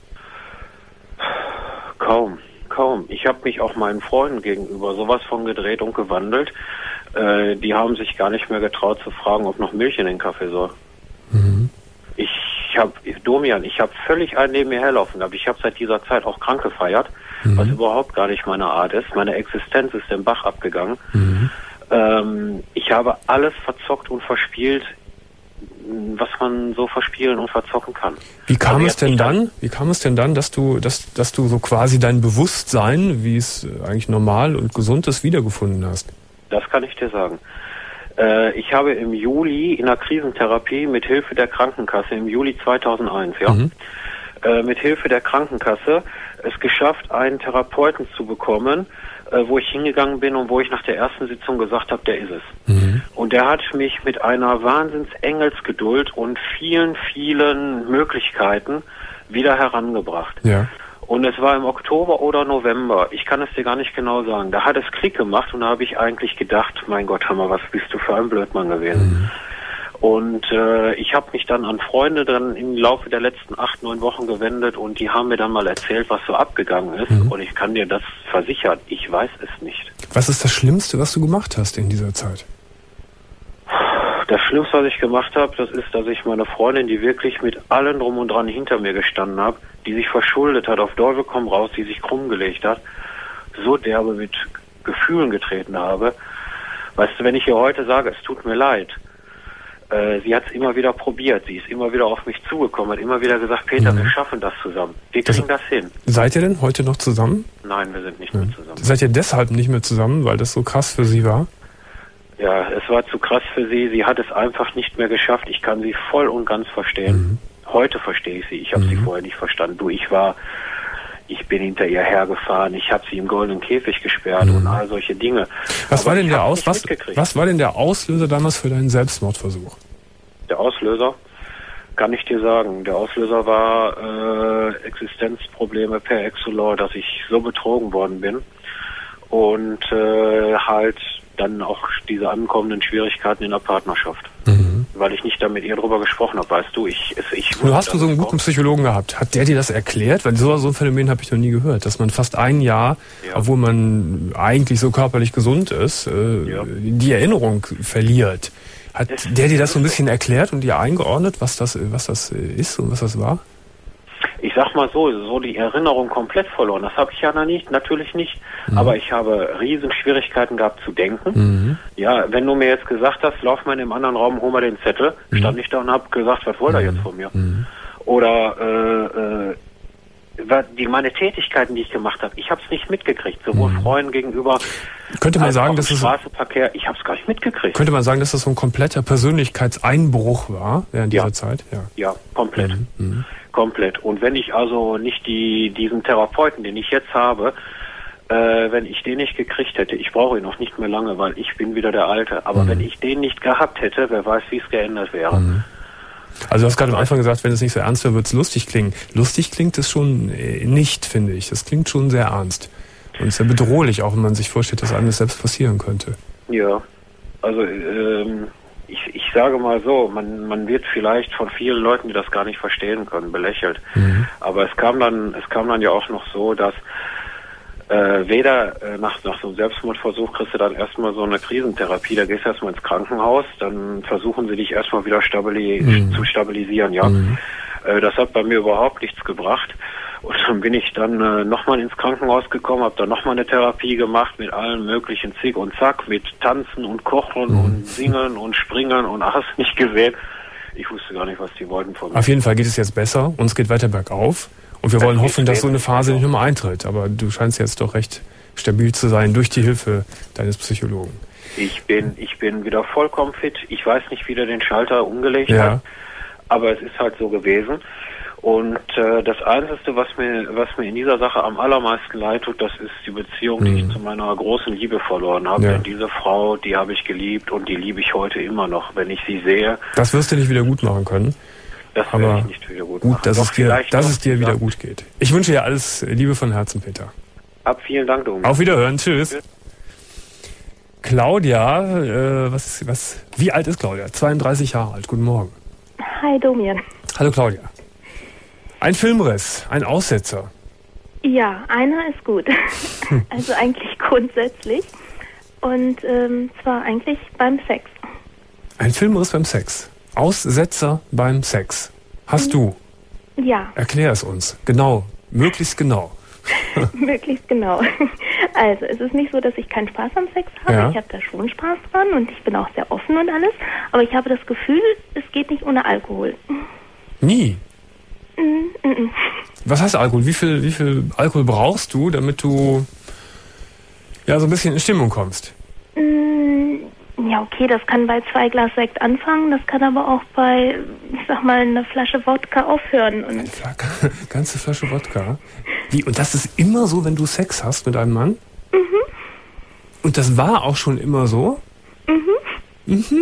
Kaum, kaum. Ich habe mich auch meinen Freunden gegenüber sowas von gedreht und gewandelt. Äh, die haben sich gar nicht mehr getraut zu fragen, ob noch Milch in den Kaffee soll. Mhm. Ich habe, Domian, ich habe völlig einen neben mir herlaufen gehabt. Ich habe seit dieser Zeit auch krank gefeiert, mhm. was überhaupt gar nicht meine Art ist. Meine Existenz ist den Bach abgegangen. Mhm. Ähm, ich habe alles verzockt und verspielt, was man so verspielen und verzocken kann. Wie kam also es denn dann? Wie kam es denn dann, dass du, dass, dass du so quasi dein Bewusstsein, wie es eigentlich normal und gesund ist, wiedergefunden hast? Das kann ich dir sagen. Äh, ich habe im Juli in der Krisentherapie mit Hilfe der Krankenkasse, im Juli zweitausendeins, ja, mhm. äh, mit Hilfe der Krankenkasse es geschafft, einen Therapeuten zu bekommen, äh, wo ich hingegangen bin und wo ich nach der ersten Sitzung gesagt habe, der ist es. Mhm. Und der hat mich mit einer Wahnsinns-Engelsgeduld und vielen, vielen Möglichkeiten wieder herangebracht. Ja. Und es war im Oktober oder November, ich kann es dir gar nicht genau sagen. Da hat es Klick gemacht und da habe ich eigentlich gedacht, mein Gott, hör mal, was bist du für ein Blödmann gewesen. Mhm. Und äh, ich habe mich dann an Freunde dann im Laufe der letzten acht, neun Wochen gewendet und die haben mir dann mal erzählt, was so abgegangen ist. Mhm. Und ich kann dir das versichern, ich weiß es nicht. Was ist das Schlimmste, was du gemacht hast in dieser Zeit? Das Schlimmste, was ich gemacht habe, das ist, dass ich meine Freundin, die wirklich mit allem drum und dran hinter mir gestanden hat, die sich verschuldet hat, auf Teufel komm raus, die sich krumm gelegt hat, so derbe mit Gefühlen getreten habe. Weißt du, wenn ich ihr heute sage, es tut mir leid, äh, sie hat es immer wieder probiert, sie ist immer wieder auf mich zugekommen, hat immer wieder gesagt, Peter, mhm. wir schaffen das zusammen, wir kriegen das hin. Seid ihr denn heute noch zusammen? Nein, wir sind nicht ja. mehr zusammen. Seid ihr deshalb nicht mehr zusammen, weil das so krass für sie war? Ja, es war zu krass für sie. Sie hat es einfach nicht mehr geschafft. Ich kann sie voll und ganz verstehen. Mhm. Heute verstehe ich sie. Ich habe mhm. sie vorher nicht verstanden. Du, ich war, ich bin hinter ihr hergefahren. Ich habe sie im goldenen Käfig gesperrt mhm. und all solche Dinge. Was war denn der Aus, was, was war denn der Auslöser damals für deinen Selbstmordversuch? Der Auslöser? Kann ich dir sagen. Der Auslöser war äh, Existenzprobleme per Exolor, dass ich so betrogen worden bin und äh, halt dann auch diese ankommenden Schwierigkeiten in der Partnerschaft. Mhm. Weil ich nicht da mit ihr drüber gesprochen habe, weißt du, ich... ich du hast du so einen guten Psychologen gehabt. Hat der dir das erklärt? Weil so, so ein Phänomen habe ich noch nie gehört, dass man fast ein Jahr, ja. obwohl man eigentlich so körperlich gesund ist, äh, ja. die Erinnerung verliert. Hat es der dir das so ein bisschen erklärt und dir eingeordnet, was das, was das ist und was das war? Ich sag mal so, so die Erinnerung komplett verloren. Das habe ich ja noch nicht, natürlich nicht. Mhm. Aber ich habe riesen Schwierigkeiten gehabt zu denken. Mhm. Ja, wenn du mir jetzt gesagt hast, lauf mal in dem anderen Raum, hol mal den Zettel, mhm. stand ich da und habe gesagt, was wollt ihr mhm. jetzt von mir? Mhm. Oder äh, äh, die meine Tätigkeiten, die ich gemacht habe, ich habe es nicht mitgekriegt. Sowohl mhm. Freunden gegenüber, könnte man sagen, dass es Straßenverkehr, ich habe es gar nicht mitgekriegt. Könnte man sagen, dass das so ein kompletter Persönlichkeitseinbruch war während ja. dieser Zeit? Ja, ja, komplett. Mhm. Mhm. Komplett. Und wenn ich also nicht die diesen Therapeuten, den ich jetzt habe, äh, wenn ich den nicht gekriegt hätte, ich brauche ihn noch nicht mehr lange, weil ich bin wieder der Alte, aber mhm. wenn ich den nicht gehabt hätte, wer weiß, wie es geändert wäre. Mhm. Also du hast gerade am Anfang gesagt, wenn es nicht so ernst wäre, wird es lustig klingen. Lustig klingt es schon nicht, finde ich. Das klingt schon sehr ernst. Und sehr bedrohlich, auch wenn man sich vorstellt, dass einem das selbst passieren könnte. Ja, also ähm, ich, ich sage mal so, man, man wird vielleicht von vielen Leuten, die das gar nicht verstehen können, belächelt. Mhm. Aber es kam dann, es kam dann ja auch noch so, dass äh, weder äh, nach, nach so einem Selbstmordversuch kriegst du dann erstmal so eine Krisentherapie, da gehst du erstmal ins Krankenhaus, dann versuchen sie dich erstmal wieder stabili- mhm. zu stabilisieren, ja. Mhm. Äh, das hat bei mir überhaupt nichts gebracht. Und dann bin ich dann äh, nochmal ins Krankenhaus gekommen, habe dann nochmal eine Therapie gemacht mit allen möglichen Zick und Zack, mit Tanzen und Kochen mhm. und Singen und Springen und hast nicht gesehen. Ich wusste gar nicht, was die wollten von mir. Auf jeden Fall geht es jetzt besser und es geht weiter bergauf. Und wir das wollen hoffen, dass so eine Phase nicht nochmal eintritt. Aber du scheinst jetzt doch recht stabil zu sein durch die Hilfe deines Psychologen. Ich bin, ich bin wieder vollkommen fit. Ich weiß nicht, wie der den Schalter umgelegt Ja. hat, aber es ist halt so gewesen. Und äh, das Einzige, was mir, was mir in dieser Sache am allermeisten leid tut, das ist die Beziehung, die ich zu meiner großen Liebe verloren habe. Ja. Denn diese Frau, die habe ich geliebt und die liebe ich heute immer noch, wenn ich sie sehe. Das wirst du nicht wieder gut machen können. Das Aber werde ich nicht wieder gut, Gut, machen. dass Doch es dir, vielleicht dass noch, es dir ja. wieder gut geht. Ich wünsche dir alles Liebe von Herzen, Peter. Ab, vielen Dank, Domian. Auf Wiederhören, tschüss. Claudia, äh, was, was, wie alt ist Claudia? zweiunddreißig Jahre alt, guten Morgen. Hi Domian. Hallo Claudia. Ein Filmriss, ein Aussetzer. Ja, einer ist gut. Also eigentlich grundsätzlich. Und ähm, zwar eigentlich beim Sex. Ein Filmriss beim Sex. Aussetzer beim Sex. Hast du? Ja, Erklär es uns. Genau. Möglichst genau. möglichst genau. Also es ist nicht so, dass ich keinen Spaß am Sex habe. Ja. Ich habe da schon Spaß dran und ich bin auch sehr offen und alles. Aber ich habe das Gefühl, es geht nicht ohne Alkohol. Nie. Mm, mm, mm. Was heißt Alkohol? Wie viel, wie viel Alkohol brauchst du, damit du ja so ein bisschen in Stimmung kommst? Mm, Ja, okay, das kann bei zwei Glas Sekt anfangen, das kann aber auch bei, ich sag mal, einer Flasche Wodka aufhören. Und Ganze Flasche Wodka. Wie? Und das ist immer so, wenn du Sex hast mit einem Mann? Mhm. Und das war auch schon immer so? Mhm. Mhm.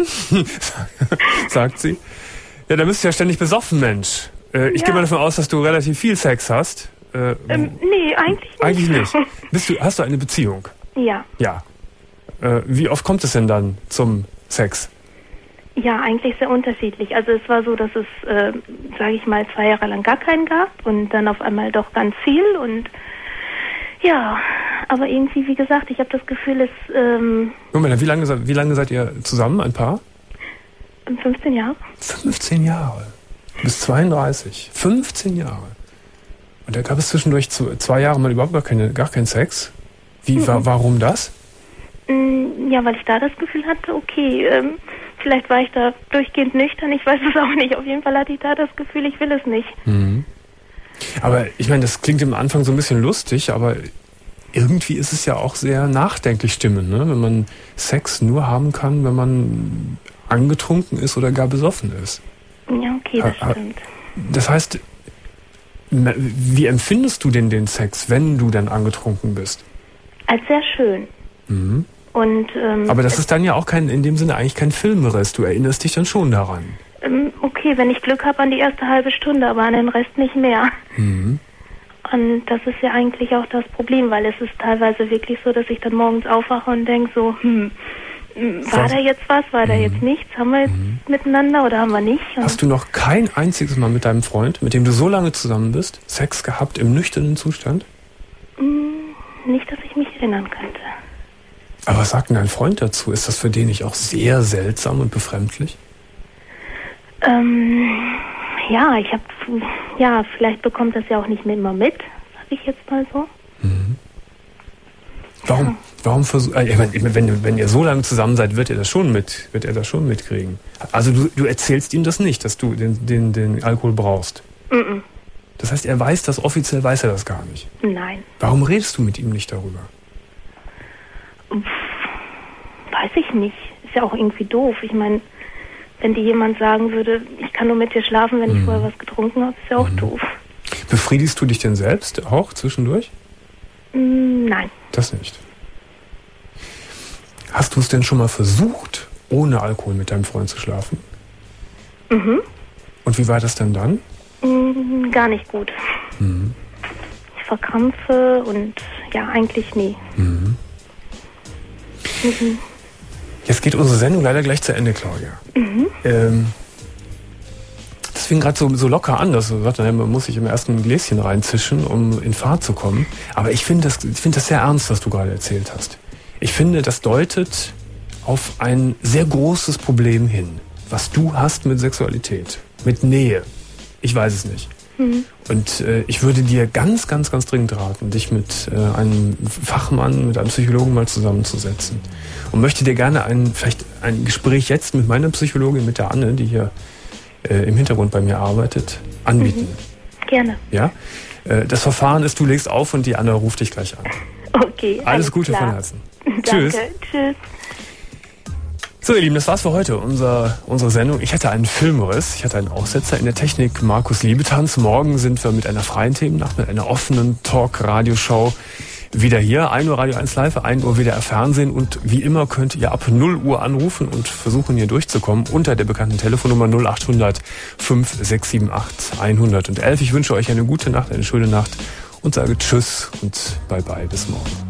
Sagt sie. Ja, da bist du ja ständig besoffen, Mensch. Äh, ich Ja. gehe mal davon aus, dass du relativ viel Sex hast. Äh, Ähm, nee, eigentlich nicht. eigentlich nicht. Bist du, hast du eine Beziehung? Ja, Ja. Äh, wie oft kommt es denn dann zum Sex? ja, eigentlich sehr unterschiedlich. Also es war so, dass es, äh, sage ich mal, zwei Jahre lang gar keinen gab und dann auf einmal doch ganz viel und ja, aber irgendwie, wie gesagt, ich habe das Gefühl, es ähm, Moment, wie lange, se- wie lange seid ihr zusammen, ein Paar? fünfzehn Jahre. fünfzehn Jahre. Bis zweiunddreißig. fünfzehn Jahre. Und da gab es zwischendurch zu, zwei Jahre mal überhaupt gar, keine, gar keinen Sex. Wie, wa, warum das? Mm, Ja, weil ich da das Gefühl hatte, okay, ähm, vielleicht war ich da durchgehend nüchtern, ich weiß es auch nicht. Auf jeden Fall hatte ich da das Gefühl, ich will es nicht. Mhm. Aber ich meine, das klingt am Anfang so ein bisschen lustig, aber irgendwie ist es ja auch sehr nachdenklich stimmend, ne? Wenn man Sex nur haben kann, wenn man angetrunken ist oder gar besoffen ist. Ja, okay, das Ah, ah. stimmt. Das heißt, na, wie empfindest du denn den Sex, wenn du dann angetrunken bist? Als sehr schön. Mhm. Und, ähm, Aber das ist dann ja auch kein, in dem Sinne eigentlich kein Filmriss. Du erinnerst dich dann schon daran. ähm, okay, wenn ich Glück habe an die erste halbe Stunde, aber an den Rest nicht mehr. Mhm. Und das ist ja eigentlich auch das Problem, weil es ist teilweise wirklich so, dass ich dann morgens aufwache und denke so, hm, hm, war Was? da jetzt was, war da jetzt nichts, haben wir jetzt miteinander oder haben wir nicht? Und Hast du noch kein einziges Mal mit deinem Freund, mit dem du so lange zusammen bist, Sex gehabt im nüchternen Zustand? mm, nicht, dass ich mich erinnern könnte. Aber was sagt denn dein Freund dazu? Ist das für den nicht auch sehr seltsam und befremdlich? Ähm, ja, ich habe, ja, vielleicht bekommt das ja auch nicht mehr immer mit, sag ich jetzt mal so. Warum, warum versuch, äh, ich meine, wenn, wenn ihr so lange zusammen seid, wird er das schon mit, wird er das schon mitkriegen. Also du, du erzählst ihm das nicht, dass du den, den, den Alkohol brauchst. Mm-mm. Das heißt, er weiß das, offiziell weiß er das gar nicht. Nein, Warum redest du mit ihm nicht darüber? weiß ich nicht. Ist ja auch irgendwie doof. Ich meine, wenn dir jemand sagen würde, ich kann nur mit dir schlafen, wenn ich vorher was getrunken habe, ist ja auch doof. Befriedigst du dich denn selbst auch zwischendurch? Mm, nein. Das nicht. Hast du es denn schon mal versucht, ohne Alkohol mit deinem Freund zu schlafen? Mhm. Und wie war das denn dann? Mm, gar nicht gut. Mhm. Ich verkrampfe und ja, eigentlich nie. Mhm. Mhm. Jetzt geht unsere Sendung leider gleich zu Ende, Claudia. Mhm. Ähm, das fing gerade so, so locker an, dass du sagst, naja, man muss sich im ersten Gläschen reinzischen, um in Fahrt zu kommen. Aber ich finde das, ich finde das sehr ernst, was du gerade erzählt hast. Ich finde, das deutet auf ein sehr großes Problem hin, was du hast mit Sexualität, mit Nähe. Ich weiß es nicht. Mhm. Und äh, ich würde dir ganz, ganz, ganz dringend raten, dich mit äh, einem Fachmann, mit einem Psychologen mal zusammenzusetzen. Und möchte dir gerne ein, vielleicht ein Gespräch jetzt mit meiner Psychologin, mit der Anne, die hier äh, im Hintergrund bei mir arbeitet, anbieten. Gerne. Ja? Äh, das Verfahren ist, du legst auf und die Anne ruft dich gleich an. Okay. Alles, alles Gute klar. von Herzen. Danke. Tschüss. Tschüss. So, ihr Lieben, das war's für heute, unser, unsere Sendung. Ich hatte einen Filmriss, ich hatte einen Aussetzer in der Technik, Markus Liebetanz. Morgen sind wir mit einer freien Themennacht, mit einer offenen Talk-Radioshow wieder hier. ein Uhr Radio eins Live, ein Uhr W D R Fernsehen und wie immer könnt ihr ab null Uhr anrufen und versuchen hier durchzukommen unter der bekannten Telefonnummer null acht hundert fünf sechs sieben acht hundertelf. Ich wünsche euch eine gute Nacht, eine schöne Nacht und sage Tschüss und Bye-bye, bis morgen.